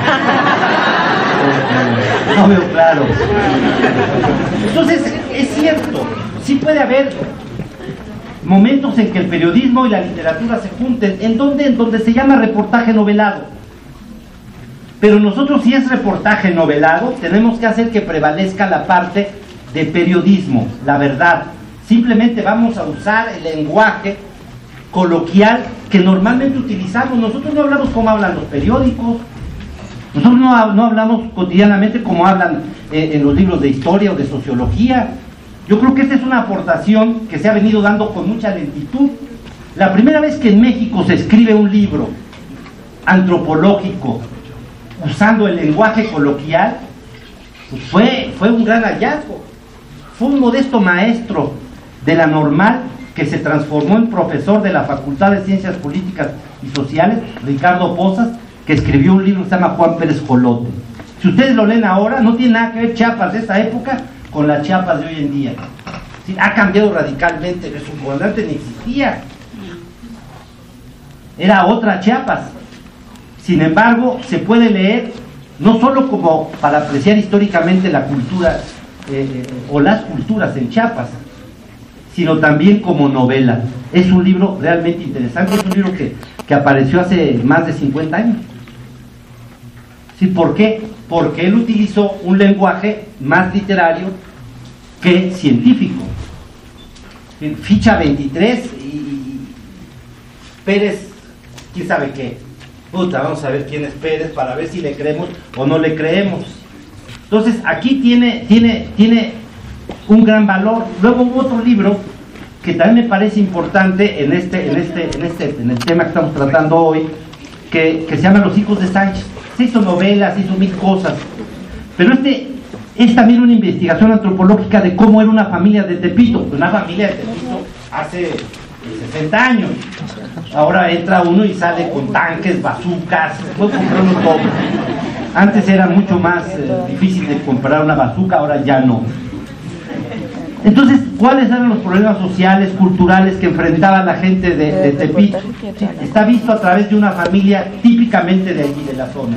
No veo claro. Entonces, es cierto, sí puede haber momentos en que el periodismo y la literatura se junten. ¿En dónde? En donde se llama reportaje novelado. Pero nosotros, si es reportaje novelado, tenemos que hacer que prevalezca la parte de periodismo, la verdad. Simplemente vamos a usar el lenguaje coloquial que normalmente utilizamos. Nosotros no hablamos como hablan los periódicos, nosotros no hablamos cotidianamente como hablan en los libros de historia o de sociología. Yo creo que esta es una aportación que se ha venido dando con mucha lentitud. La primera vez que en México se escribe un libro antropológico usando el lenguaje coloquial, pues fue un gran hallazgo. Fue un modesto maestro de la Normal que se transformó en profesor de la Facultad de Ciencias Políticas y Sociales, Ricardo Pozas, que escribió un libro que se llama Juan Pérez Jolote. Si ustedes lo leen ahora, no tiene nada que ver Chiapas de esa época con las Chiapas de hoy en día. ¿Sí? Ha cambiado radicalmente, su comandante ni existía. Era otra Chiapas. Sin embargo, se puede leer no solo como para apreciar históricamente la cultura o las culturas en Chiapas, sino también como novela. Es un libro realmente interesante, es un libro que apareció hace más de 50 años. ¿Sí? ¿Por qué? Porque él utilizó un lenguaje más literario que científico. Ficha 23 y Pérez quién sabe qué. Puta, vamos a ver quién es Pérez para ver si le creemos o no le creemos. Entonces, aquí tiene un gran valor. Luego hubo otro libro que también me parece importante en el tema que estamos tratando hoy, que se llama Los hijos de Sánchez. Se hizo novelas, hizo mil cosas, pero es también una investigación antropológica de cómo era una familia de Tepito. Una familia de Tepito hace 60 años. Ahora entra uno y sale con tanques, bazucas, puede comprar uno todo. Antes era mucho más difícil de comprar una bazuca, ahora ya no. Entonces, ¿cuáles eran los problemas sociales, culturales que enfrentaba la gente de Tepito? Está visto a través de una familia típicamente de allí, de la zona.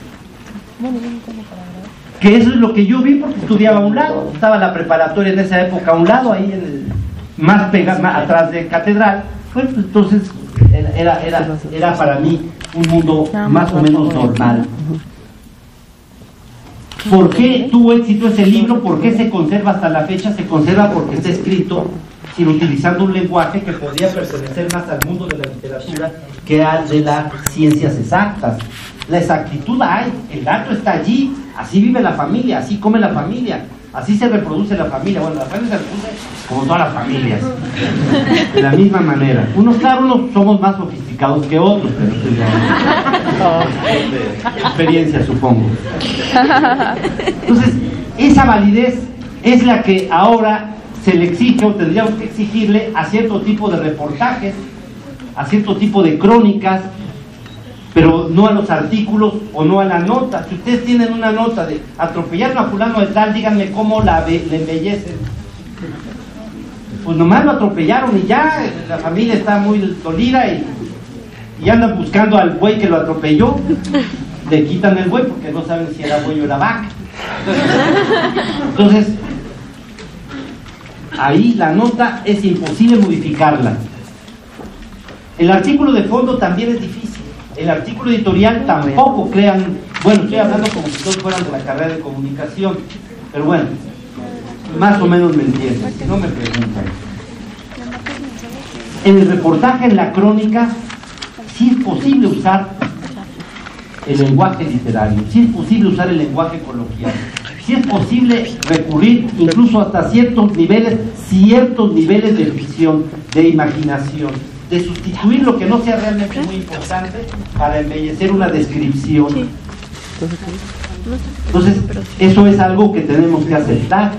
Que eso es lo que yo vi porque estudiaba a un lado. Estaba la preparatoria en esa época a un lado, ahí más atrás de Catedral. Pues entonces era para mí un mundo más o menos normal. ¿Por qué tuvo éxito ese libro? ¿Por qué se conserva hasta la fecha? Se conserva porque está escrito utilizando un lenguaje que podría pertenecer más al mundo de la literatura que al de las ciencias exactas. La exactitud hay, el dato está allí, así vive la familia, así come la familia, así se reproduce la familia. Bueno, la familia se reproduce como todas las familias, de la misma manera. Unos somos más sofisticados que otros, pero eso ya es experiencia, supongo. Entonces, esa validez es la que ahora se le exige o tendríamos que exigirle a cierto tipo de reportajes, a cierto tipo de crónicas, pero no a los artículos o no a la nota. Si ustedes tienen una nota de atropellaron a fulano de tal, díganme cómo le embellecen. Pues nomás lo atropellaron y ya la familia está muy dolida y andan buscando al buey que lo atropelló. Le quitan el buey porque no saben si era buey o era vaca. Entonces, ahí la nota es imposible modificarla. El artículo de fondo también es difícil. El artículo editorial tampoco crean. Bueno, estoy hablando como si todos fueran de la carrera de comunicación, pero bueno, más o menos me entienden, si no me preguntan. En el reportaje, en la crónica, sí es posible usar el lenguaje literario, sí es posible usar el lenguaje coloquial, sí es posible recurrir incluso hasta ciertos niveles de ficción, de imaginación, de sustituir lo que no sea realmente muy importante para embellecer una descripción. Entonces, eso es algo que tenemos que aceptar.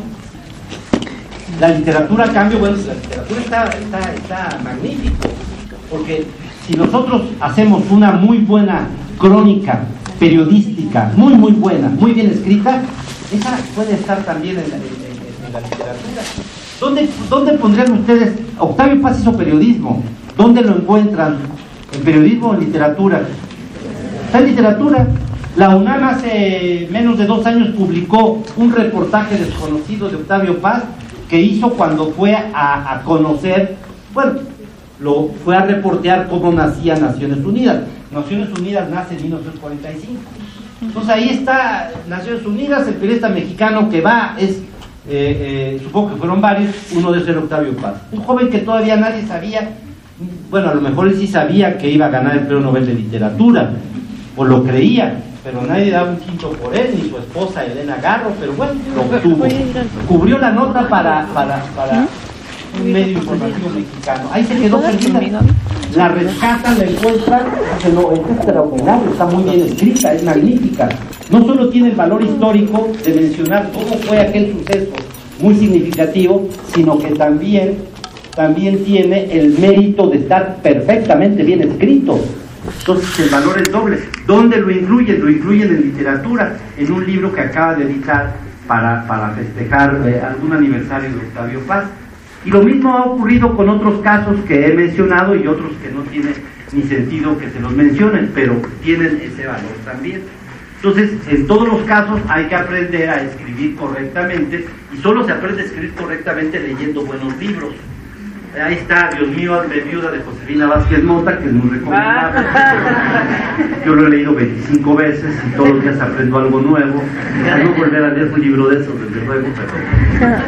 La literatura, a cambio, bueno, la literatura está magnífico, porque si nosotros hacemos una muy buena crónica periodística, muy buena, muy bien escrita, esa puede estar también en la literatura. ¿Dónde pondrían ustedes? Octavio Paz hizo periodismo. ¿Dónde lo encuentran? ¿En periodismo o en literatura? Está en literatura. La UNAM hace menos de 2 años publicó un reportaje desconocido de Octavio Paz que hizo cuando fue a conocer, bueno, fue a reportear cómo nacía Naciones Unidas. Naciones Unidas nace en 1945. Entonces ahí está Naciones Unidas, el periodista mexicano que va supongo que fueron varios, uno de ser Octavio Paz. Un joven que todavía nadie sabía, bueno, a lo mejor él sí sabía que iba a ganar el Premio Nobel de Literatura, o lo creía, pero nadie daba un quinto por él, ni su esposa Elena Garro, pero bueno, lo obtuvo. Cubrió la nota para un medio informativo mexicano. Ahí se quedó perdida. La rescatan, la encuentran, dicen, no, es extraordinario, está muy bien escrita, es magnífica. No solo tiene el valor histórico de mencionar cómo fue aquel suceso muy significativo, sino que también tiene el mérito de estar perfectamente bien escrito. Entonces el valor es doble. ¿Dónde lo incluyen? Lo incluyen en literatura, en un libro que acaba de editar para festejar algún aniversario de Octavio Paz. Y lo mismo ha ocurrido con otros casos que he mencionado y otros que no tienen ni sentido que se los mencionen, pero tienen ese valor también. Entonces, en todos los casos hay que aprender a escribir correctamente, y solo se aprende a escribir correctamente leyendo buenos libros. Ahí está, Dios mío, hazme viuda, de Josefina Vázquez Mota, que es muy recomendable. Yo lo he leído 25 veces y todos los días aprendo algo nuevo. No volver a leer un libro de esos, desde luego,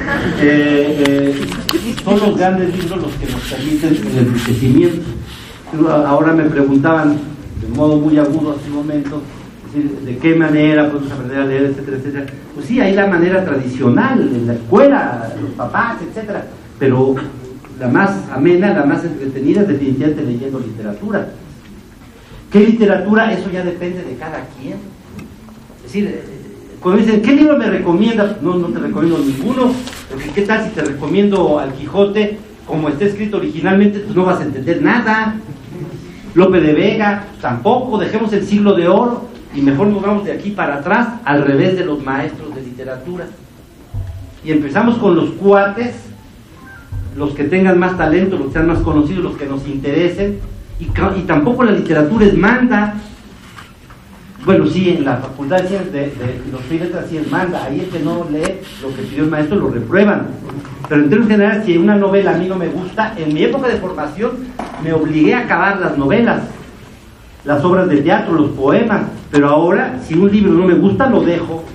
pero son los grandes libros los que nos permiten el enriquecimiento. Ahora me preguntaban de modo muy agudo hace un momento, de qué manera podemos aprender a leer, etcétera, etcétera. Pues sí, hay la manera tradicional, en la escuela, los papás, etcétera, pero la más amena, la más entretenida es definitivamente leyendo literatura. ¿Qué literatura? Eso ya depende de cada quien. Es decir, cuando dicen, ¿qué libro me recomiendas? No te recomiendo ninguno, porque ¿qué tal si te recomiendo al Quijote como está escrito originalmente? Pues no vas a entender nada. Lope de Vega, tampoco. Dejemos el Siglo de Oro y mejor nos vamos de aquí para atrás, al revés de los maestros de literatura. Y empezamos con los cuates, los que tengan más talento, los que sean más conocidos, los que nos interesen, y tampoco la literatura es manda. Bueno, sí, en la Facultad de Ciencias de Letras sí es manda, ahí el que no lee lo que pidió el maestro lo reprueban. Pero en términos generales, si una novela a mí no me gusta, en mi época de formación me obligué a acabar las novelas, las obras de teatro, los poemas, pero ahora, si un libro no me gusta, lo dejo.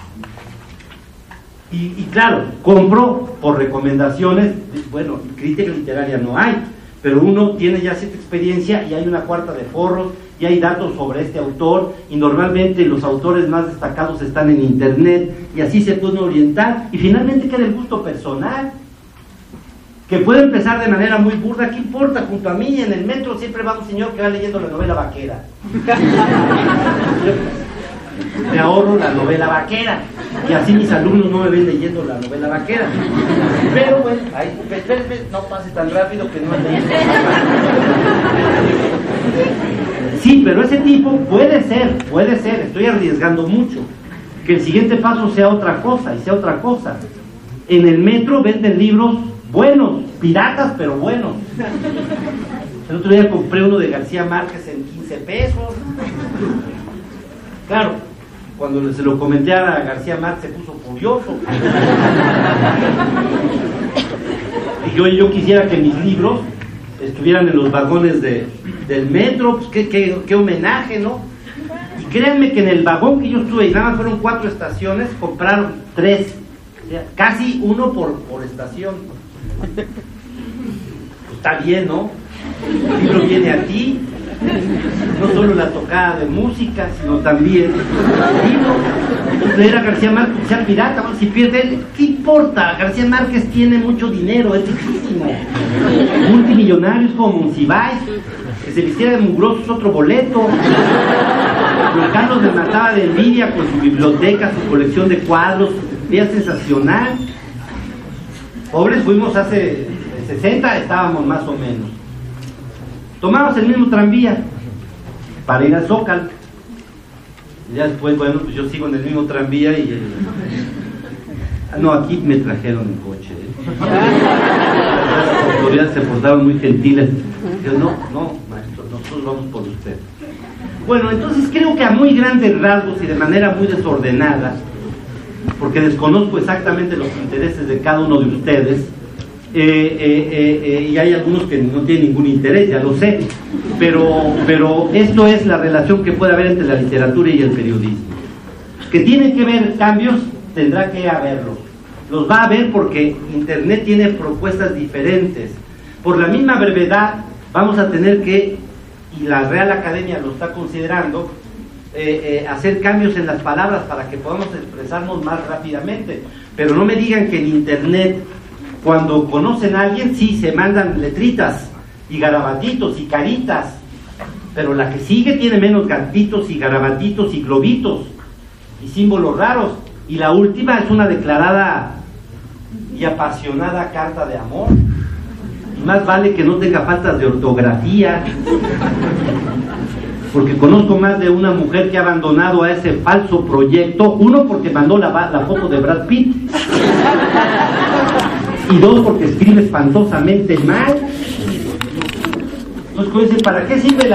Y claro, compro por recomendaciones, bueno, crítica literaria no hay, pero uno tiene ya cierta experiencia y hay una cuarta de forros, y hay datos sobre este autor, y normalmente los autores más destacados están en internet, y así se puede orientar, y finalmente queda el gusto personal, que puede empezar de manera muy burda. ¿Qué importa? Junto a mí en el metro siempre va un señor que va leyendo la novela vaquera. Me ahorro la novela vaquera, y así mis alumnos no me ven leyendo la novela vaquera. Pero bueno, no pase tan rápido que no leído. Sí, pero ese tipo puede ser, estoy arriesgando mucho, que el siguiente paso sea otra cosa, y sea otra cosa. En el metro venden libros buenos, piratas, pero buenos. El otro día compré uno de García Márquez en 15 pesos. Claro, cuando se lo comenté a García Márquez se puso furioso. Y yo quisiera que mis libros estuvieran en los vagones del metro, pues qué homenaje, ¿no? Y créanme que en el vagón que yo estuve, y nada más fueron 4 estaciones, compraron 3, o sea, casi uno por estación. Pues está bien, ¿no? El libro viene a ti, no solo la tocada de música, sino también el libro. Leer a García Márquez, sea pirata, bueno, si pierde, ¿qué importa? García Márquez tiene mucho dinero, es riquísimo, multimillonario, es como Monsiváis, que se vistiera de mugroso es otro boleto. Don Carlos me mataba de envidia con su biblioteca, su colección de cuadros, veía sensacional. Pobres fuimos hace 60, estábamos más o menos. Tomamos el mismo tranvía para ir al Zócalo. Y ya después, bueno, pues yo sigo en el mismo tranvía y no, aquí me trajeron en coche. Las autoridades se portaron muy gentiles. Yo, no, maestro, nosotros vamos por usted. Bueno, entonces creo que a muy grandes rasgos y de manera muy desordenada, porque desconozco exactamente los intereses de cada uno de ustedes, y hay algunos que no tienen ningún interés, ya lo sé, pero esto es la relación que puede haber entre la literatura y el periodismo. Que tiene que haber cambios, tendrá que haberlos. Los va a haber porque Internet tiene propuestas diferentes. Por la misma brevedad vamos a tener que, y la Real Academia lo está considerando, hacer cambios en las palabras para que podamos expresarnos más rápidamente. Pero no me digan que en Internet, cuando conocen a alguien, sí, se mandan letritas y garabatitos y caritas, pero la que sigue tiene menos gatitos y garabatitos y globitos y símbolos raros, y la última es una declarada y apasionada carta de amor, y más vale que no tenga faltas de ortografía, porque conozco más de una mujer que ha abandonado a ese falso proyecto, uno porque mandó la foto de Brad Pitt, y 2 porque escribe espantosamente mal. Entonces, ¿cómo dicen? ¿Para qué sirve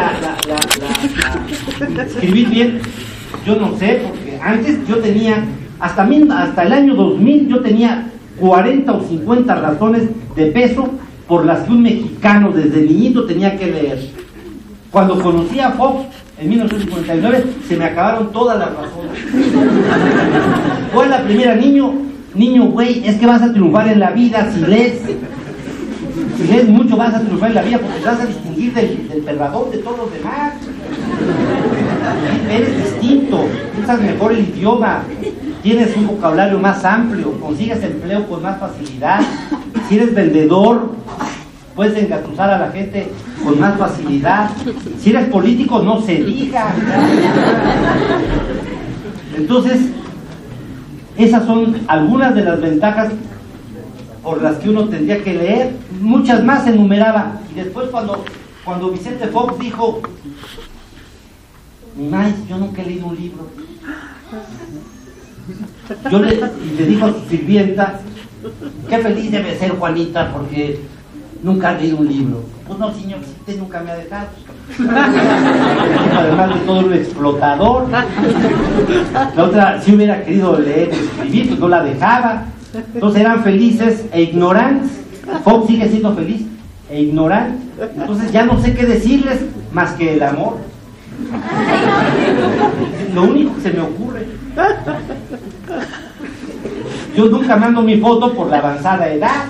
escribir bien? Yo no sé, porque antes yo tenía, hasta el año 2000, yo tenía 40 o 50 razones de peso por las que un mexicano desde niñito tenía que leer. Cuando conocí a Fox en 1959, se me acabaron todas las razones. Fue la primera, niño, güey, es que vas a triunfar en la vida si lees. Si lees mucho vas a triunfar en la vida porque te vas a distinguir del perrador de todos los demás. Eres distinto, usas mejor el idioma, tienes un vocabulario más amplio, consigues empleo con más facilidad. Si eres vendedor, puedes engatusar a la gente con más facilidad. Si eres político, no se diga. Entonces, esas son algunas de las ventajas por las que uno tendría que leer. Muchas más enumeraba. Y después cuando Vicente Fox dijo, yo nunca he leído un libro. Y le dijo a su sirvienta, qué feliz debe ser Juanita porque nunca ha leído un libro. Pues no, señor, usted nunca me ha dejado. Además de todo, un explotador. La otra, si hubiera querido leer y escribir, pues no la dejaba. Entonces eran felices e ignorantes. Fox sigue siendo feliz e ignorante. Entonces ya no sé qué decirles más que el amor. Lo único que se me ocurre. Yo nunca mando mi foto por la avanzada edad,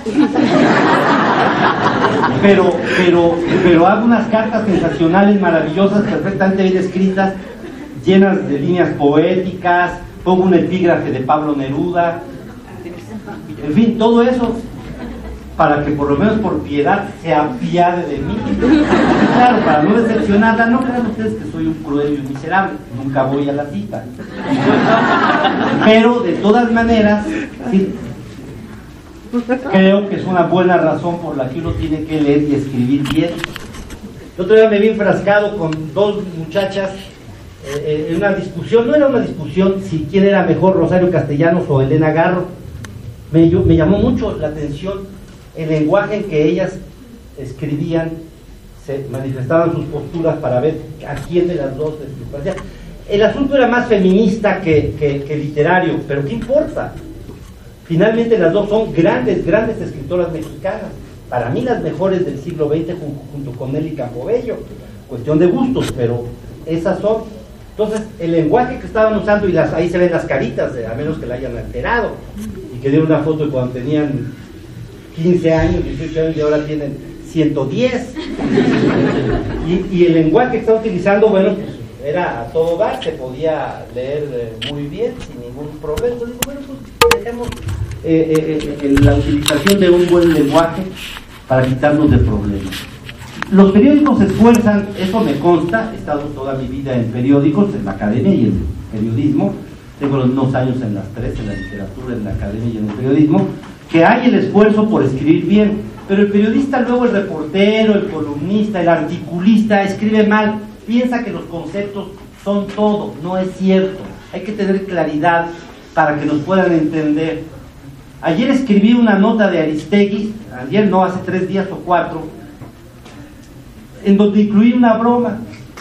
pero hago unas cartas sensacionales, maravillosas, perfectamente bien escritas, llenas de líneas poéticas, pongo un epígrafe de Pablo Neruda, en fin, todo eso para que por lo menos por piedad se apiade de mí. Claro, para no decepcionarla, no crean ustedes que soy un cruel y un miserable, nunca voy a la cita. Pero de todas maneras, sí, creo que es una buena razón por la que uno tiene que leer y escribir bien. El otro día me vi enfrascado con dos muchachas en una discusión. No era una discusión si quién era mejor, Rosario Castellanos o Elena Garro. Me llamó mucho la atención el lenguaje en que ellas escribían, se manifestaban sus posturas para ver a quién de las dos les parecía. El asunto era más feminista que literario, pero ¿qué importa? Finalmente las dos son grandes escritoras mexicanas, para mí las mejores del siglo XX junto con Nelly Campobello, cuestión de gustos, pero esas son. Entonces el lenguaje que estaban usando, y ahí se ven las caritas, a menos que la hayan alterado, y que dieron una foto de cuando tenían 15 años, 18 años y ahora tienen 110. Y el lenguaje que está utilizando, bueno, pues era a todo dar, se podía leer muy bien, sin ningún problema. Entonces, bueno, pues dejemos la utilización de un buen lenguaje para quitarnos de problemas. Los periódicos se esfuerzan, eso me consta, he estado toda mi vida en periódicos, en la academia y en el periodismo, tengo unos años en las tres, en la literatura, en la academia y en el periodismo, que hay el esfuerzo por escribir bien, pero el periodista luego, el reportero, el columnista, el articulista, escribe mal, piensa que los conceptos son todo, no es cierto, hay que tener claridad para que nos puedan entender. Ayer escribí una nota de Aristegui, ayer no, hace 3 días o 4, en donde incluí una broma.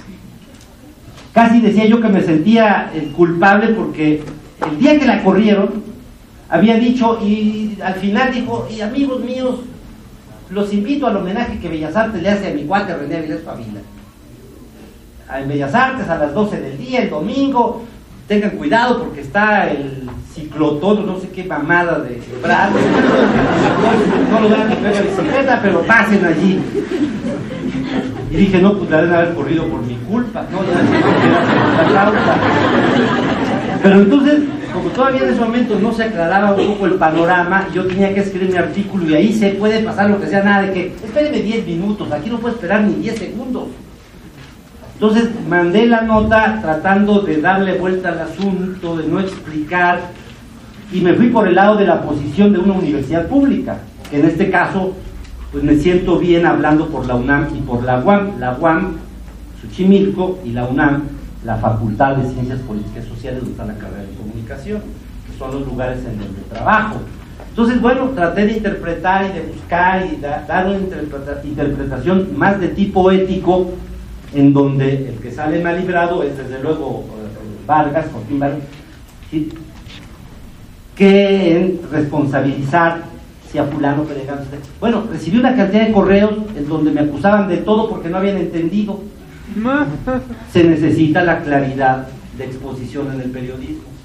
Casi decía yo que me sentía culpable porque el día que la corrieron, había dicho, y al final dijo, y amigos míos, los invito al homenaje que Bellas Artes le hace a mi cuate René Avilés Favila. En Bellas Artes a las 12 del día, el domingo, tengan cuidado porque está el ciclotón, no sé qué mamada de Brad, no lo vean que pega bicicleta, pero pasen allí. Y dije, no, pues la deben haber corrido por mi culpa, no, ya la causa. Pero entonces, como todavía en ese momento no se aclaraba un poco el panorama, yo tenía que escribir mi artículo y ahí se puede pasar lo que sea, nada de que, espéreme 10 minutos, aquí no puedo esperar ni 10 segundos. Entonces mandé la nota tratando de darle vuelta al asunto, de no explicar, y me fui por el lado de la posición de una universidad pública, que en este caso pues me siento bien hablando por la UNAM y por la UAM, Xochimilco, y la UNAM, la Facultad de Ciencias Políticas y Sociales, donde está la carrera de comunicación, que son los lugares en donde trabajo. Entonces, bueno, traté de interpretar y de buscar y dar una interpretación más de tipo ético, en donde el que sale mal librado es desde luego Vargas, Joaquín Vargas, ¿sí?, que en responsabilizar si a fulano Perengano. Bueno, recibí una cantidad de correos en donde me acusaban de todo porque no habían entendido. Se necesita la claridad de exposición en el periodismo.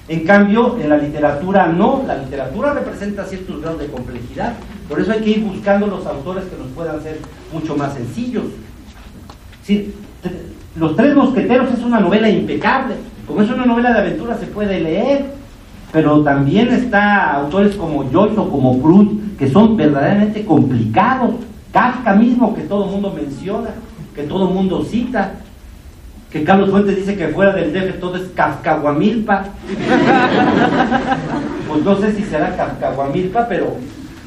En cambio, en la literatura no, la literatura representa ciertos grados de complejidad, por eso hay que ir buscando los autores que nos puedan ser mucho más sencillos. Sí, Los Tres Mosqueteros es una novela impecable, como es una novela de aventura se puede leer, pero también está autores como Joyce o como Proust, que son verdaderamente complicados. Kafka mismo, que todo el mundo menciona, que todo el mundo cita, que Carlos Fuentes dice que fuera del DF todo es Kafkahuamilpa. Pues no sé si será Kafkahuamilpa, pero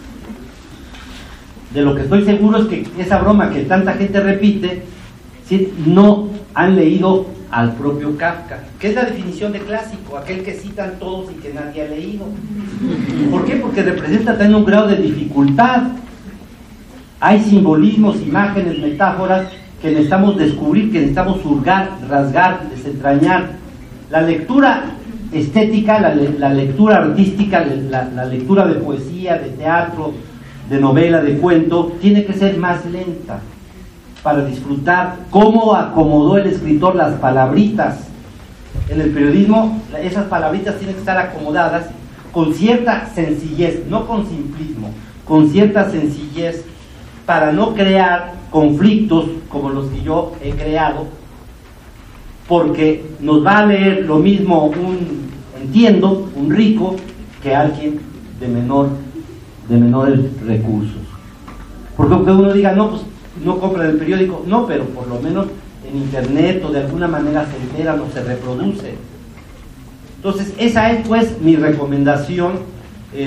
de lo que estoy seguro es que esa broma que tanta gente repite, ¿sí?, no han leído al propio Kafka, que es la definición de clásico, aquel que citan todos y que nadie ha leído. ¿Por qué? Porque representa también un grado de dificultad. Hay simbolismos, imágenes, metáforas que necesitamos descubrir, que necesitamos hurgar, rasgar, desentrañar. La lectura estética, la lectura artística, la lectura de poesía, de teatro, de novela, de cuento, tiene que ser más lenta para disfrutar cómo acomodó el escritor las palabritas. En el periodismo, esas palabritas tienen que estar acomodadas con cierta sencillez, no con simplismo, con cierta sencillez, para no crear conflictos como los que yo he creado, porque nos va a leer lo mismo un rico, que alguien de menores recursos. Porque aunque uno diga, no, pues no compran el periódico, no, pero por lo menos en internet o de alguna manera se enteran o se reproduce. Entonces esa es pues mi recomendación.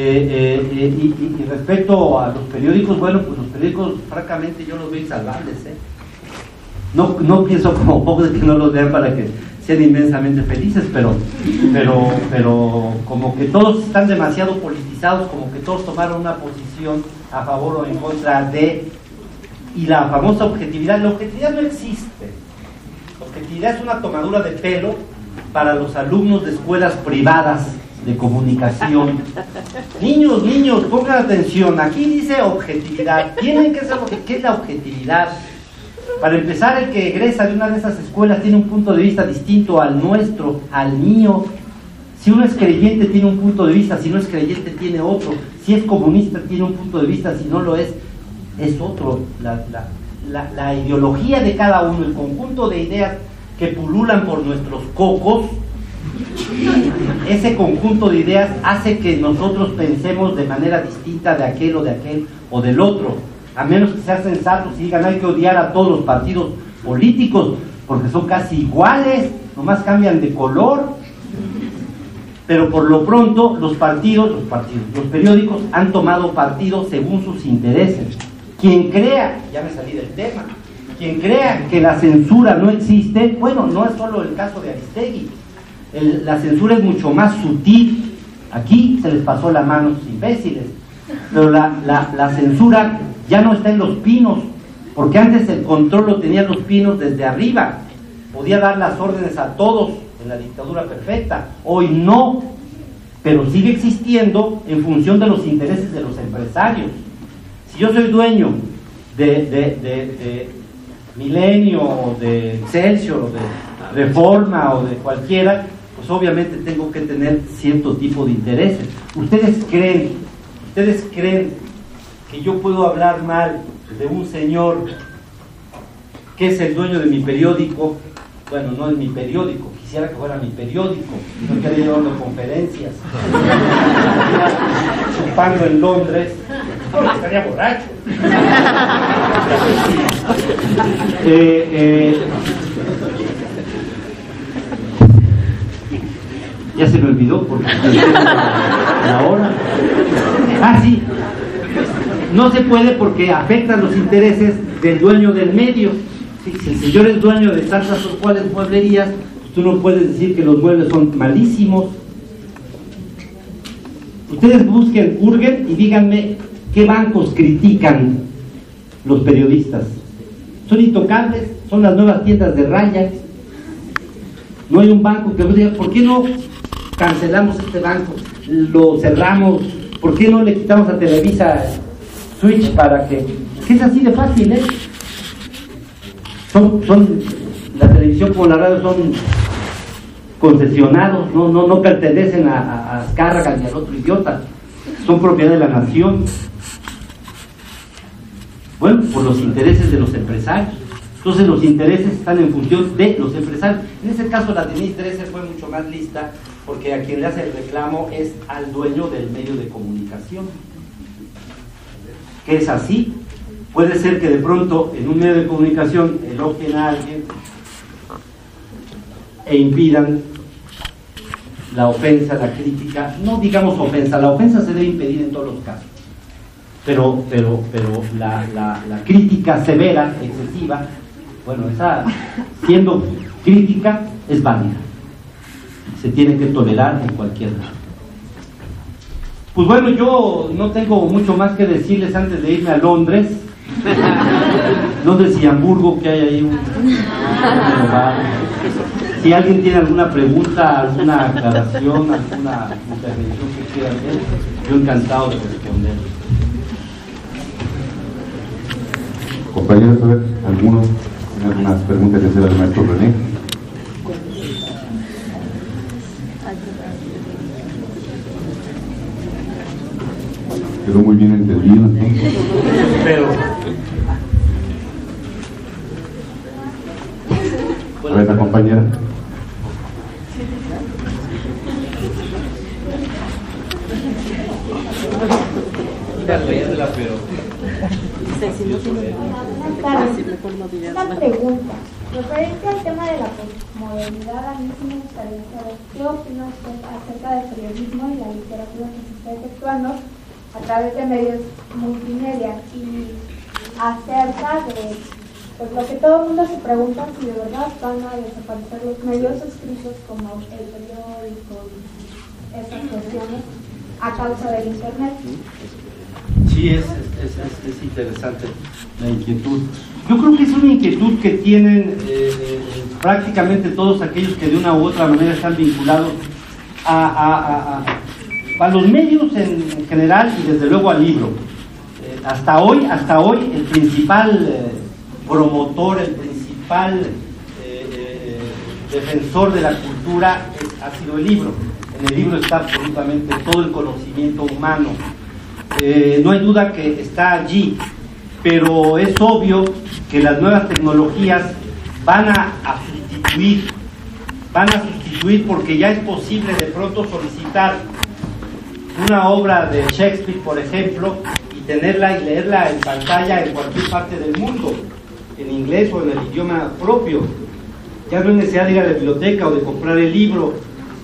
Y respecto a los periódicos, bueno, pues los periódicos francamente yo los veo insalvables, no pienso como pocos de que no los vean para que sean inmensamente felices, pero como que todos están demasiado politizados, como que todos tomaron una posición a favor o en contra de, y la famosa objetividad. La objetividad no existe. La objetividad es una tomadura de pelo para los alumnos de escuelas privadas de comunicación. Niños, pongan atención, aquí dice objetividad. Tienen que saber qué es la objetividad. Para empezar, el que egresa de una de esas escuelas tiene un punto de vista distinto al nuestro, al mío. Si uno es creyente tiene un punto de vista, si no es creyente tiene otro. Si es comunista tiene un punto de vista, si no lo es otro. La ideología de cada uno, el conjunto de ideas que pululan por nuestros cocos, ese conjunto de ideas hace que nosotros pensemos de manera distinta de aquel o del otro, a menos que sean sensatos y digan hay que odiar a todos los partidos políticos porque son casi iguales, nomás cambian de color. Pero por lo pronto los periódicos han tomado partido según sus intereses. Quien crea, ya me salí del tema, quien crea que la censura no existe, bueno, no es solo el caso de Aristegui. La censura es mucho más sutil. Aquí se les pasó la mano a los imbéciles, pero la censura ya no está en los pinos, porque antes el control lo tenían los pinos desde arriba, podía dar las órdenes a todos en la dictadura perfecta. Hoy no, pero sigue existiendo en función de los intereses de los empresarios. Si yo soy dueño de Milenio o de Excelsior o de Reforma o de cualquiera, pues obviamente tengo que tener cierto tipo de intereses. ¿Ustedes creen que yo puedo hablar mal de un señor que es el dueño de mi periódico? Bueno, no es mi periódico, quisiera que fuera mi periódico, no estaría dando conferencias, chupando en Londres, no, estaría borracho. Ya se me olvidó porque la hora. Sí, no se puede porque afectan los intereses del dueño del medio. Si el señor es dueño de tantas o cuales mueblerías, pues tú no puedes decir que los muebles son malísimos. Ustedes hurguen y díganme qué bancos critican los periodistas. Son intocables, son las nuevas tiendas de raya. No hay un banco que diga, ¿por qué no cancelamos este banco? Lo cerramos. ¿Por qué no le quitamos a Televisa Switch para que es así de fácil, son la televisión como la radio son concesionados, no pertenecen a Azcárraga ni al otro idiota, son propiedad de la nación. Bueno, por los intereses de los empresarios. Entonces los intereses están en función de los empresarios. En ese caso la Denise Dresser fue mucho más lista, porque a quien le hace el reclamo es al dueño del medio de comunicación. Que es así. Puede ser que de pronto en un medio de comunicación elogien a alguien e impidan la ofensa, la crítica. No digamos ofensa, la ofensa se debe impedir en todos los casos. Pero la crítica severa, excesiva, bueno, esa siendo crítica es válida. Se tiene que tolerar en cualquier lado. Pues bueno, yo no tengo mucho más que decirles antes de irme a Londres. Londres y Hamburgo, que hay ahí un lugar. Si alguien tiene alguna pregunta, alguna aclaración, alguna intervención que quiera hacer, yo encantado de responder. Compañeros, a ver, algunas preguntas que hacer al maestro René. Quedó muy bien entendido, entonces. Pero a ver, la compañera. Una pregunta. Referente al tema de la posmodernidad, a mí sí me gustaría saber qué opina usted acerca del periodismo y la literatura que se está efectuando a través de medios multimedia y acerca de pues, lo que todo el mundo se pregunta, si de verdad van a desaparecer los medios escritos como el periódico y esas cuestiones a causa del internet. sí, es interesante la inquietud. Yo creo que es una inquietud que tienen prácticamente todos aquellos que de una u otra manera están vinculados a los medios en general y desde luego al libro. Hasta hoy el principal promotor, el principal defensor de la cultura ha sido el libro. En el libro está absolutamente todo el conocimiento humano. No hay duda que está allí, pero es obvio que las nuevas tecnologías van a sustituir porque ya es posible de pronto solicitar una obra de Shakespeare, por ejemplo, y tenerla y leerla en pantalla en cualquier parte del mundo, en inglés o en el idioma propio. Ya no es necesidad de ir a la biblioteca o de comprar el libro.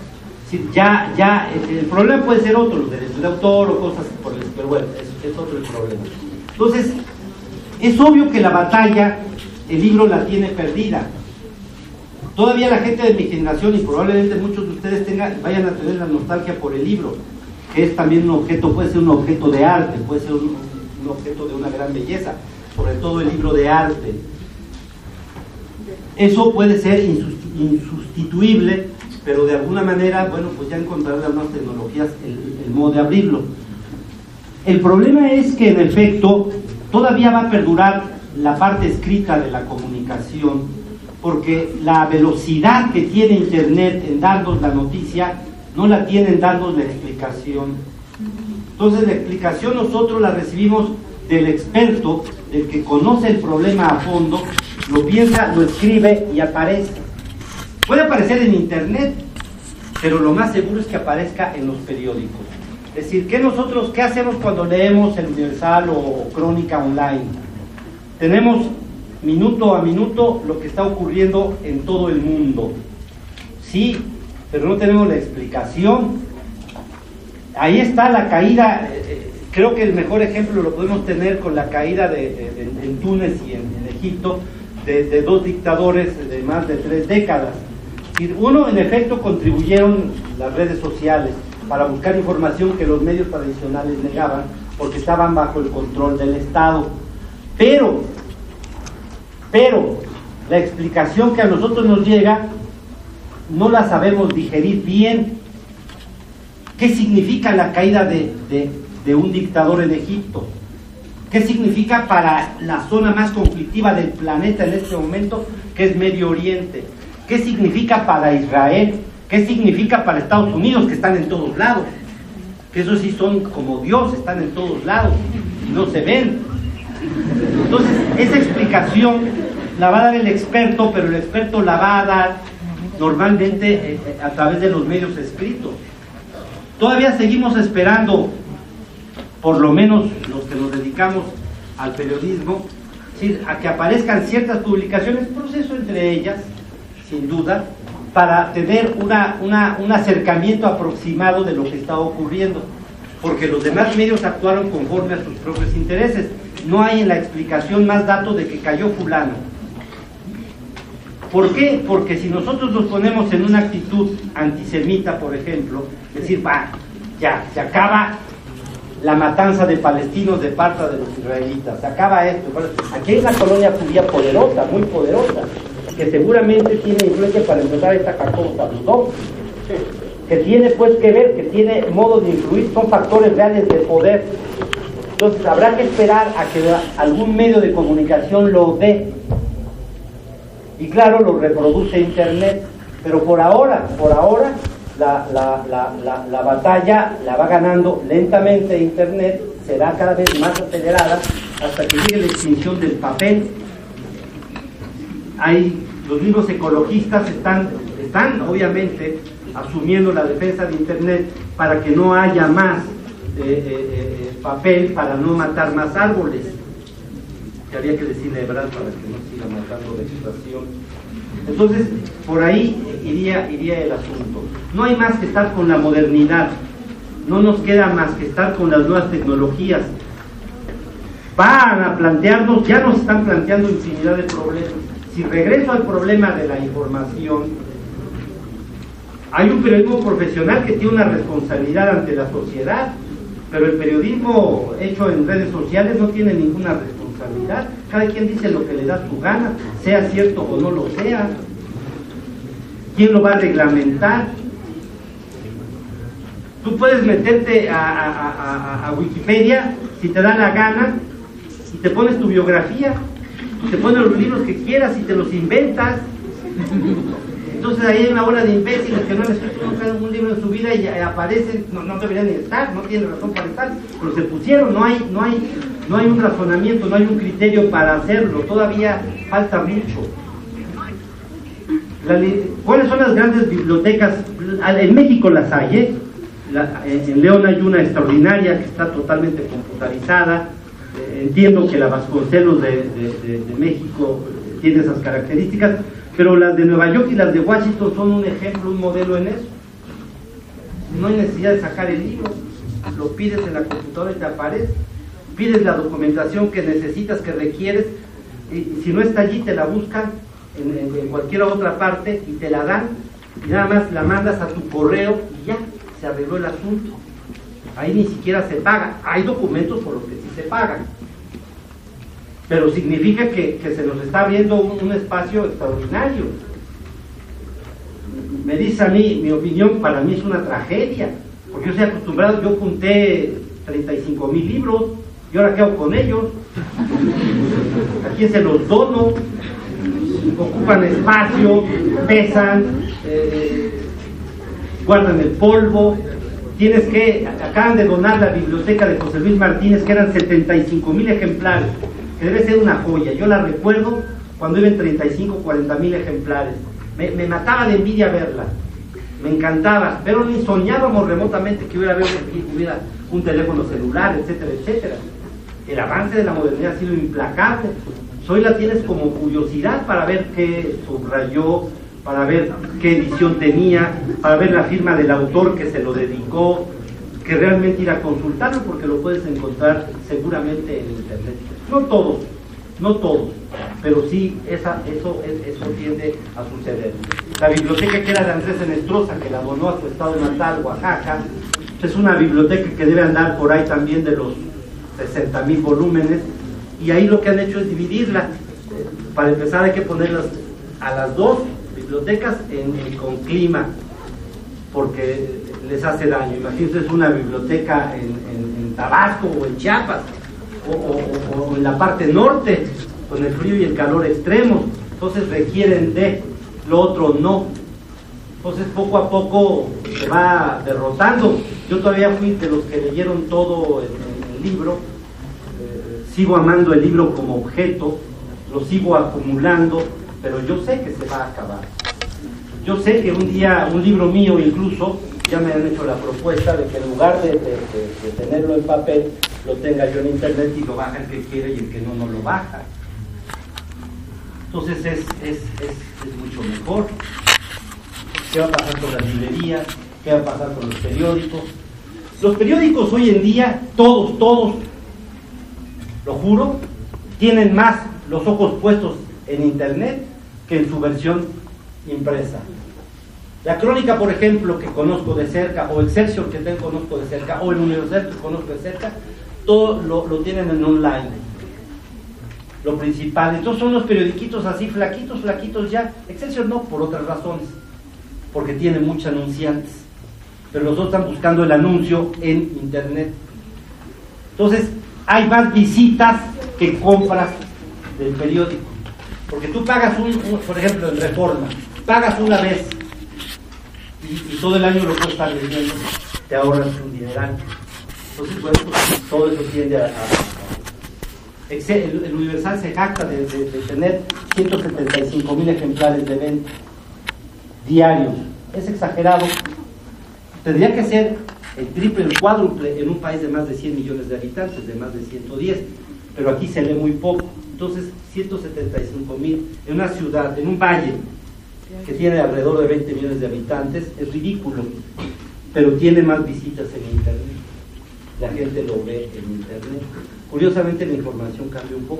Ya el problema puede ser otro, los derechos de autor o cosas por el estilo, pero bueno, es otro el problema. Entonces, es obvio que la batalla, el libro la tiene perdida. Todavía la gente de mi generación, y probablemente muchos de ustedes vayan a tener la nostalgia por el libro, que es también un objeto, puede ser un objeto de arte, puede ser un objeto de una gran belleza, sobre todo el libro de arte. Eso puede ser insustituible, pero de alguna manera, bueno, pues ya encontrarán las nuevas tecnologías el modo de abrirlo. El problema es que, en efecto, todavía va a perdurar la parte escrita de la comunicación, porque la velocidad que tiene Internet en darnos la noticia, no la tiene en darnos la explicación. Entonces, la explicación nosotros la recibimos del experto, del que conoce el problema a fondo, lo piensa, lo escribe y aparece. Puede aparecer en Internet, pero lo más seguro es que aparezca en los periódicos. Es decir, ¿qué hacemos cuando leemos el Universal o Crónica Online? Tenemos minuto a minuto lo que está ocurriendo en todo el mundo. Sí, pero no tenemos la explicación. Ahí está la caída. Creo que el mejor ejemplo lo podemos tener con la caída en Túnez y en Egipto de dos dictadores de más de 3 décadas. Uno, en efecto, contribuyeron las redes sociales para buscar información que los medios tradicionales negaban porque estaban bajo el control del Estado. Pero la explicación que a nosotros nos llega no la sabemos digerir bien. ¿Qué significa la caída de un dictador en Egipto? ¿Qué significa para la zona más conflictiva del planeta en este momento, que es Medio Oriente? ¿Qué significa para Israel? ¿Qué significa para Estados Unidos? Que están en todos lados, que esos sí son como Dios, están en todos lados y no se ven. Entonces, esa explicación la va a dar el experto, pero el experto la va a dar normalmente a través de los medios escritos. Todavía seguimos esperando, por lo menos los que nos dedicamos al periodismo, ¿sí?, a que aparezcan ciertas publicaciones, proceso entre ellas, sin duda, para tener un acercamiento aproximado de lo que está ocurriendo, porque los demás medios actuaron conforme a sus propios intereses. No hay en la explicación más datos de que cayó fulano. ¿Por qué? Porque si nosotros nos ponemos en una actitud antisemita, por ejemplo, decir, ya, se acaba la matanza de palestinos de parte de los israelitas, se acaba esto. Aquí hay una colonia judía poderosa, muy poderosa, que seguramente tiene influencia para empezar esta cosa, que tiene pues que ver, que tiene modo de influir, son factores reales de poder. Entonces habrá que esperar a que algún medio de comunicación lo dé, y claro, lo reproduce Internet, pero por ahora la batalla la va ganando lentamente Internet, será cada vez más acelerada hasta que llegue la extinción del papel. Los mismos ecologistas están obviamente asumiendo la defensa de Internet para que no haya más papel, para no matar más árboles, que había que decirle de verdad para que no siga matando vegetación. Entonces, por ahí iría el asunto. No hay más que estar con la modernidad, no nos queda más que estar con las nuevas tecnologías. Van a plantearnos, ya nos están planteando infinidad de problemas. Si regreso al problema de la información, hay un periodismo profesional que tiene una responsabilidad ante la sociedad, pero el periodismo hecho en redes sociales no tiene ninguna responsabilidad. Cada quien dice lo que le da su gana, sea cierto o no lo sea. ¿Quién lo va a reglamentar? Tú puedes meterte a Wikipedia si te da la gana y te pones tu biografía, te pones los libros que quieras y te los inventas. Entonces ahí hay una bola de imbéciles que no han escrito nunca un libro en su vida y aparecen, no deberían ni estar, no tienen razón para estar, pero se pusieron. No hay un razonamiento, no hay un criterio para hacerlo, todavía falta mucho. ¿Cuáles son las grandes bibliotecas? En México las hay, en León hay una extraordinaria que está totalmente computarizada. Entiendo que la Vasconcelos de México tiene esas características, pero las de Nueva York y las de Washington son un ejemplo, un modelo en eso. No hay necesidad de sacar el libro, lo pides en la computadora y te aparece. Pides la documentación que necesitas, que requieres, y si no está allí te la buscan en cualquier otra parte y te la dan, y nada más la mandas a tu correo y ya, se arregló el asunto. Ahí ni siquiera se paga. Hay documentos por los que sí se pagan, pero significa que se nos está abriendo un espacio extraordinario. Me dice a mí, mi opinión, para mí es una tragedia, porque yo estoy acostumbrado, yo junté 35,000 libros, y ahora ¿qué hago con ellos? ¿A quién se los dono? Ocupan espacio, pesan, guardan el polvo. Acaban de donar la biblioteca de José Luis Martínez, que eran 75,000 ejemplares, que debe ser una joya. Yo la recuerdo cuando iban 40,000 ejemplares. Me mataba de envidia verla, me encantaba, pero ni soñábamos remotamente que hubiera un teléfono celular, etcétera, etcétera. El avance de la modernidad ha sido implacable. Hoy la tienes como curiosidad para ver qué subrayó, para ver qué edición tenía, para ver la firma del autor que se lo dedicó, que realmente ir a consultarlo, porque lo puedes encontrar seguramente en internet. No todos, pero sí eso tiende a suceder. La biblioteca que era de Andrés Enestrosa, que la donó a su estado de natal, Oaxaca, es una biblioteca que debe andar por ahí también de los 60,000 volúmenes, y ahí lo que han hecho es dividirla. Para empezar hay que ponerlas a las dos bibliotecas con clima, porque les hace daño. Imagínense, es una biblioteca en Tabasco o en Chiapas o en la parte norte, con el frío y el calor extremos, entonces requieren de lo otro. No, Entonces poco a poco se va derrotando. Yo todavía fui de los que leyeron todo en el libro, sigo amando el libro como objeto, lo sigo acumulando, pero yo sé que se va a acabar. Yo sé que un día, un libro mío incluso, ya me han hecho la propuesta de que en lugar de tenerlo en papel, lo tenga yo en internet y lo baja el que quiere y el que no, no lo baja. Entonces es mucho mejor. ¿Qué va a pasar con las librerías? ¿Qué va a pasar con los periódicos? Los periódicos hoy en día, todos, lo juro, tienen más los ojos puestos en internet que en su versión impresa. La Crónica, por ejemplo, que conozco de cerca, o Excelsior, que conozco de cerca, o el Universal, que conozco de cerca, todo lo tienen en online. Lo principal. Entonces son los periodiquitos así, flaquitos ya. Excelsior no, por otras razones, porque tiene muchos anunciantes, pero los otros están buscando el anuncio en internet. Entonces hay más visitas que compras del periódico, porque tú pagas por ejemplo en Reforma, pagas una vez y todo el año lo puedes estar leyendo, te ahorras un dineral. Entonces bueno, pues, todo eso tiende a el Universal se jacta de tener 175,000 ejemplares de venta diarios. Es exagerado. Tendría que ser el triple, el cuádruple en un país de más de 100 millones de habitantes, de más de 110, pero aquí se lee muy poco. Entonces 175,000 en una ciudad, en un valle que tiene alrededor de 20 millones de habitantes, es ridículo, pero tiene más visitas en internet. La gente lo ve en internet. Curiosamente la información cambia un poco.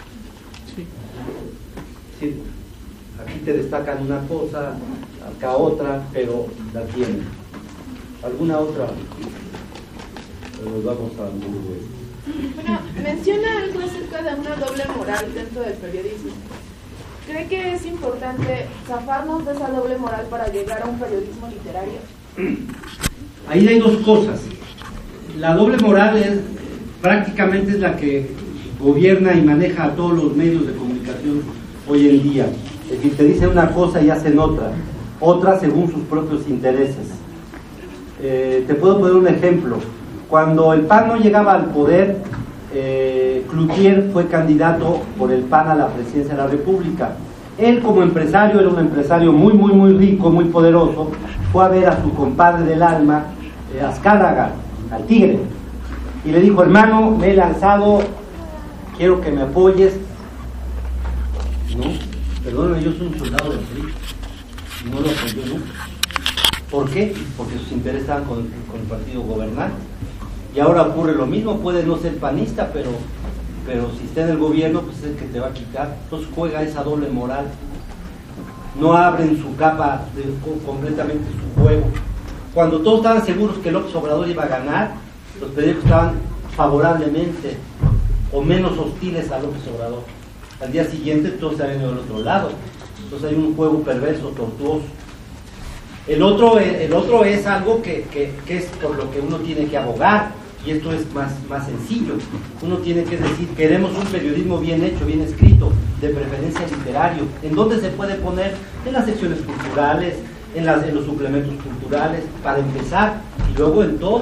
Sí, aquí te destacan una cosa, acá otra, pero la tienen. ¿Alguna otra? Nos vamos a Bueno, menciona algo acerca de una doble moral dentro del periodismo. ¿Cree que es importante zafarnos de esa doble moral para llegar a un periodismo literario? Ahí hay dos cosas. La doble moral prácticamente es la que gobierna y maneja a todos los medios de comunicación hoy en día. Es decir, te dicen una cosa y hacen otra según sus propios intereses. Te puedo poner un ejemplo. Cuando el PAN no llegaba al poder, Cloutier fue candidato por el PAN a la presidencia de la República. Él como empresario, era un empresario muy rico, muy poderoso, fue a ver a su compadre del alma, Azcárraga, al Tigre, y le dijo: hermano, me he lanzado, quiero que me apoyes. No, perdóname, yo soy un soldado del PRI, y no lo apoyó nunca. ¿Por qué? Porque sus intereses estaban con el partido gobernante. Y ahora ocurre lo mismo, puede no ser panista, pero si está en el gobierno, pues es el que te va a quitar. Entonces juega esa doble moral. No abren su capa completamente su juego. Cuando todos estaban seguros que López Obrador iba a ganar, los periódicos estaban favorablemente o menos hostiles a López Obrador. Al día siguiente todos se habían ido al otro lado. Entonces hay un juego perverso, tortuoso. El otro es algo que es por lo que uno tiene que abogar, y esto es más sencillo. Uno tiene que decir: queremos un periodismo bien hecho, bien escrito, de preferencia literario. ¿En dónde se puede poner? En las secciones culturales, en los suplementos culturales, para empezar, y luego en todo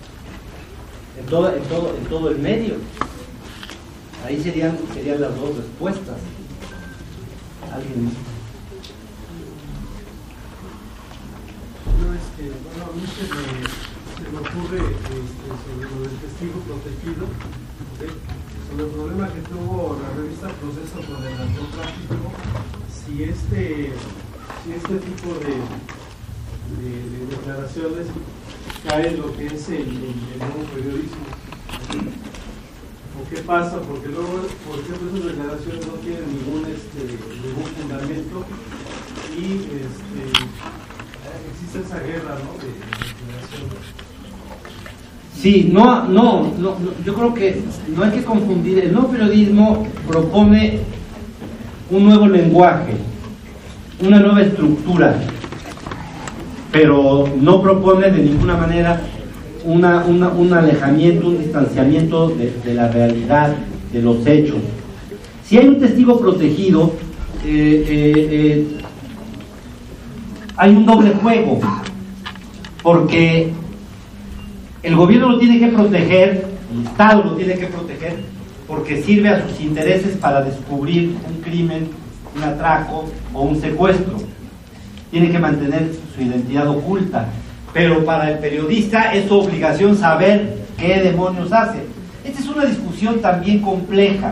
el medio. Ahí serían las dos respuestas. ¿Alguien más? Bueno, a mí se me ocurre sobre lo del testigo protegido, sobre el problema que tuvo la revista Proceso con el narcotráfico, si este tipo de declaraciones cae en lo que es el nuevo periodismo. ¿O qué pasa? Porque luego, por ejemplo, esas declaraciones no tienen ningún fundamento y existe esa guerra, ¿no? De declaraciones. Sí, no, yo creo que no hay que confundir. El nuevo periodismo propone un nuevo lenguaje, una nueva estructura, pero no propone de ninguna manera un alejamiento, un distanciamiento de la realidad, de los hechos. Si hay un testigo protegido, hay un doble juego, porque el gobierno lo tiene que proteger, el Estado lo tiene que proteger, porque sirve a sus intereses para descubrir un crimen, un atraco o un secuestro. Tiene que mantener su identidad oculta, pero para el periodista es su obligación saber qué demonios hace. Esta es una discusión también compleja,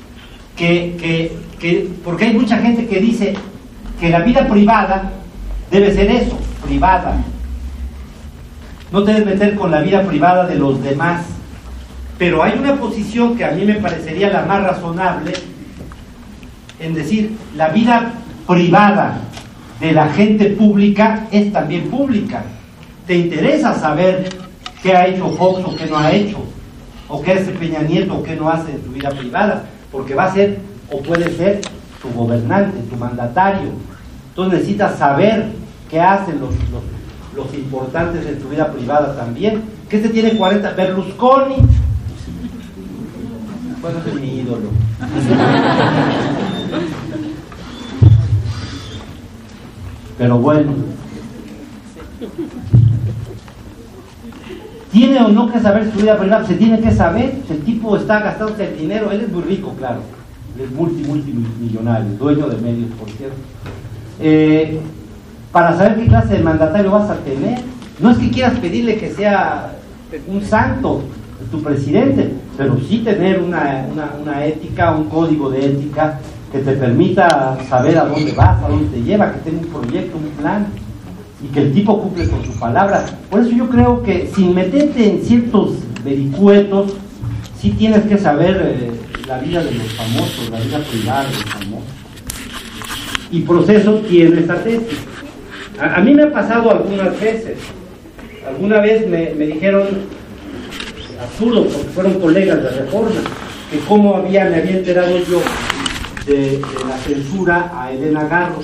porque hay mucha gente que dice que la vida privada debe ser eso, privada. No te debes meter con la vida privada de los demás. Pero hay una posición que a mí me parecería la más razonable en decir, la vida privada de la gente pública es también pública. Te interesa saber qué ha hecho Fox o qué no ha hecho, o qué hace Peña Nieto o qué no hace en su vida privada, porque va a ser o puede ser tu gobernante, tu mandatario. Entonces necesitas saber qué hacen los importantes en tu vida privada también. Que este tiene 40, Berlusconi, bueno, es mi ídolo. Pero bueno, ¿tiene o no que saber su vida privada? Se tiene que saber. El tipo está gastándose el dinero. Él es muy rico, claro. Él es multimillonario, dueño de medios, por cierto. Para saber qué clase de mandatario vas a tener. No es que quieras pedirle que sea un santo tu presidente, pero sí tener una ética, un código de ética que te permita saber a dónde vas, a dónde te lleva, que tenga un proyecto, un plan, y que el tipo cumple con su palabra. Por eso yo creo que sin meterte en ciertos vericuetos, sí tienes que saber la vida de los famosos, la vida privada de los famosos. Y Proceso tiene esta tesis. A mí me ha pasado algunas veces. Alguna vez me dijeron, absurdo, porque fueron colegas de Reforma, que cómo me había enterado yo de la censura a Elena Garro.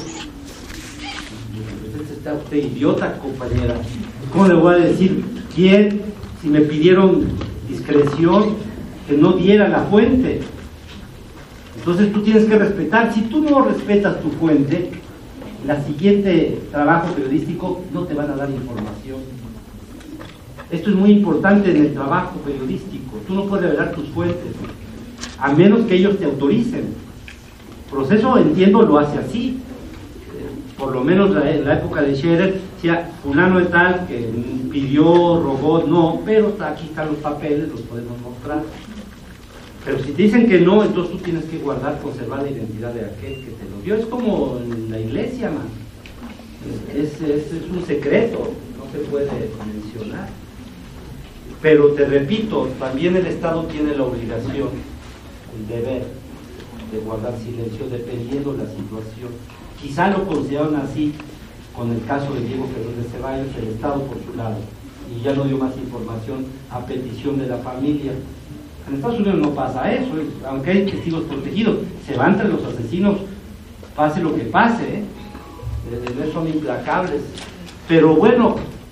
Está usted idiota, compañera. ¿Cómo le voy a decir quién? Si me pidieron discreción, que no diera la fuente. Entonces tú tienes que respetar. Si tú no respetas tu fuente, la siguiente trabajo periodístico no te van a dar información. Esto es muy importante en el trabajo periodístico. Tú no puedes revelar tus fuentes, a menos que ellos te autoricen. Proceso, entiendo, lo hace así. Por lo menos en la época de Scherer, decía, fulano de tal, que pidió, robó, no, pero aquí están los papeles, los podemos mostrar. Pero si te dicen que no, entonces tú tienes que guardar, conservar la identidad de aquel que te lo dio. Es como en la iglesia, man. Es un secreto, no se puede mencionar. Pero te repito, también el Estado tiene la obligación, el deber de guardar silencio dependiendo de la situación. Quizá lo consideraron así con el caso de Diego Fernández Ceballos, el Estado por su lado, y ya no dio más información a petición de la familia. En Estados Unidos no pasa eso, aunque hay testigos protegidos, se van entre los asesinos, pase lo que pase, no son implacables. Pero bueno,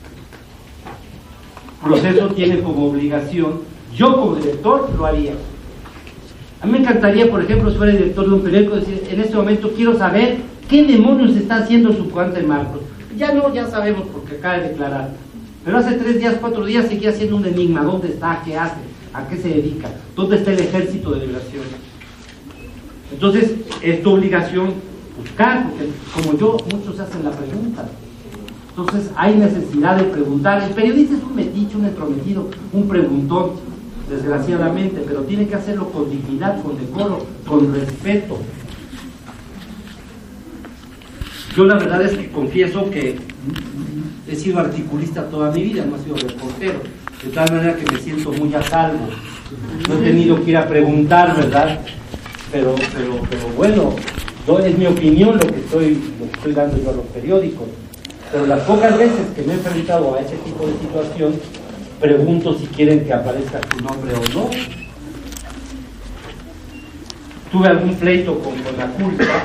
Proceso tiene como obligación, yo como director lo haría. A mí me encantaría, por ejemplo, si fuera director de un periódico, decir, en este momento quiero saber qué demonios está haciendo su cuante Marcos. Ya sabemos porque acaba de declarar. Pero hace 3 días, 4 días seguía siendo un enigma. ¿Dónde está? ¿Qué hace? ¿A qué se dedica? ¿Dónde está el Ejército de Liberación? Entonces, es tu obligación buscar, porque como yo, muchos hacen la pregunta. Entonces, hay necesidad de preguntar. El periodista es un metiche, un entrometido, un preguntón, desgraciadamente, pero tiene que hacerlo con dignidad, con decoro, con respeto. Yo la verdad es que confieso que he sido articulista toda mi vida, no he sido reportero, de tal manera que me siento muy a salvo. No he tenido que ir a preguntar, ¿verdad? Pero bueno, es mi opinión lo que estoy dando yo a los periódicos. Pero las pocas veces que me he enfrentado a ese tipo de situación, pregunto si quieren que aparezca su nombre o no. Tuve algún pleito con la culpa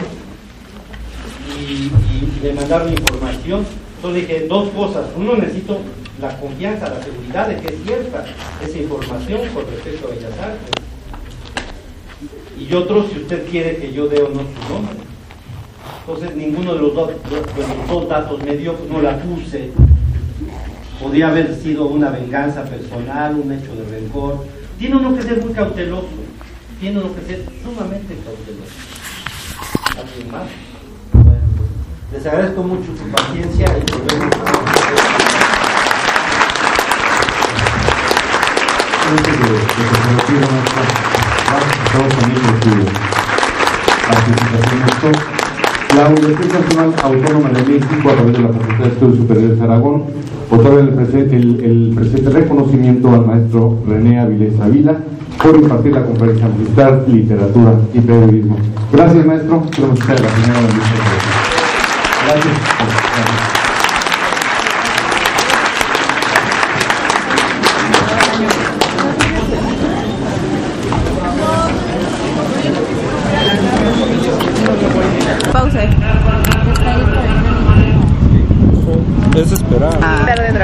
y me mandaron información. Entonces dije 2 cosas. Uno, necesito la confianza, la seguridad de que es cierta esa información con respecto a Bellas Artes. Y otro, si usted quiere que yo dé o no su nombre. Entonces ninguno de los dos datos me dio, no la puse. Podría haber sido una venganza personal, un hecho de rencor. Tiene uno que ser muy cauteloso, tiene uno que ser sumamente cauteloso. ¿Alguien más? Bueno, les agradezco mucho su paciencia y volvemos Antes de que se retire nuestra estamos también con su participación en esto. La Universidad Nacional Autónoma de México, a través de la Facultad de Estudios Superiores de Aragón, otorga el presente reconocimiento al maestro René Avilés Ávila por impartir la conferencia magistral Literatura y Periodismo. Gracias, maestro. Queremos escuchar a la señora administración. Gracias. Pausa. Es esperar.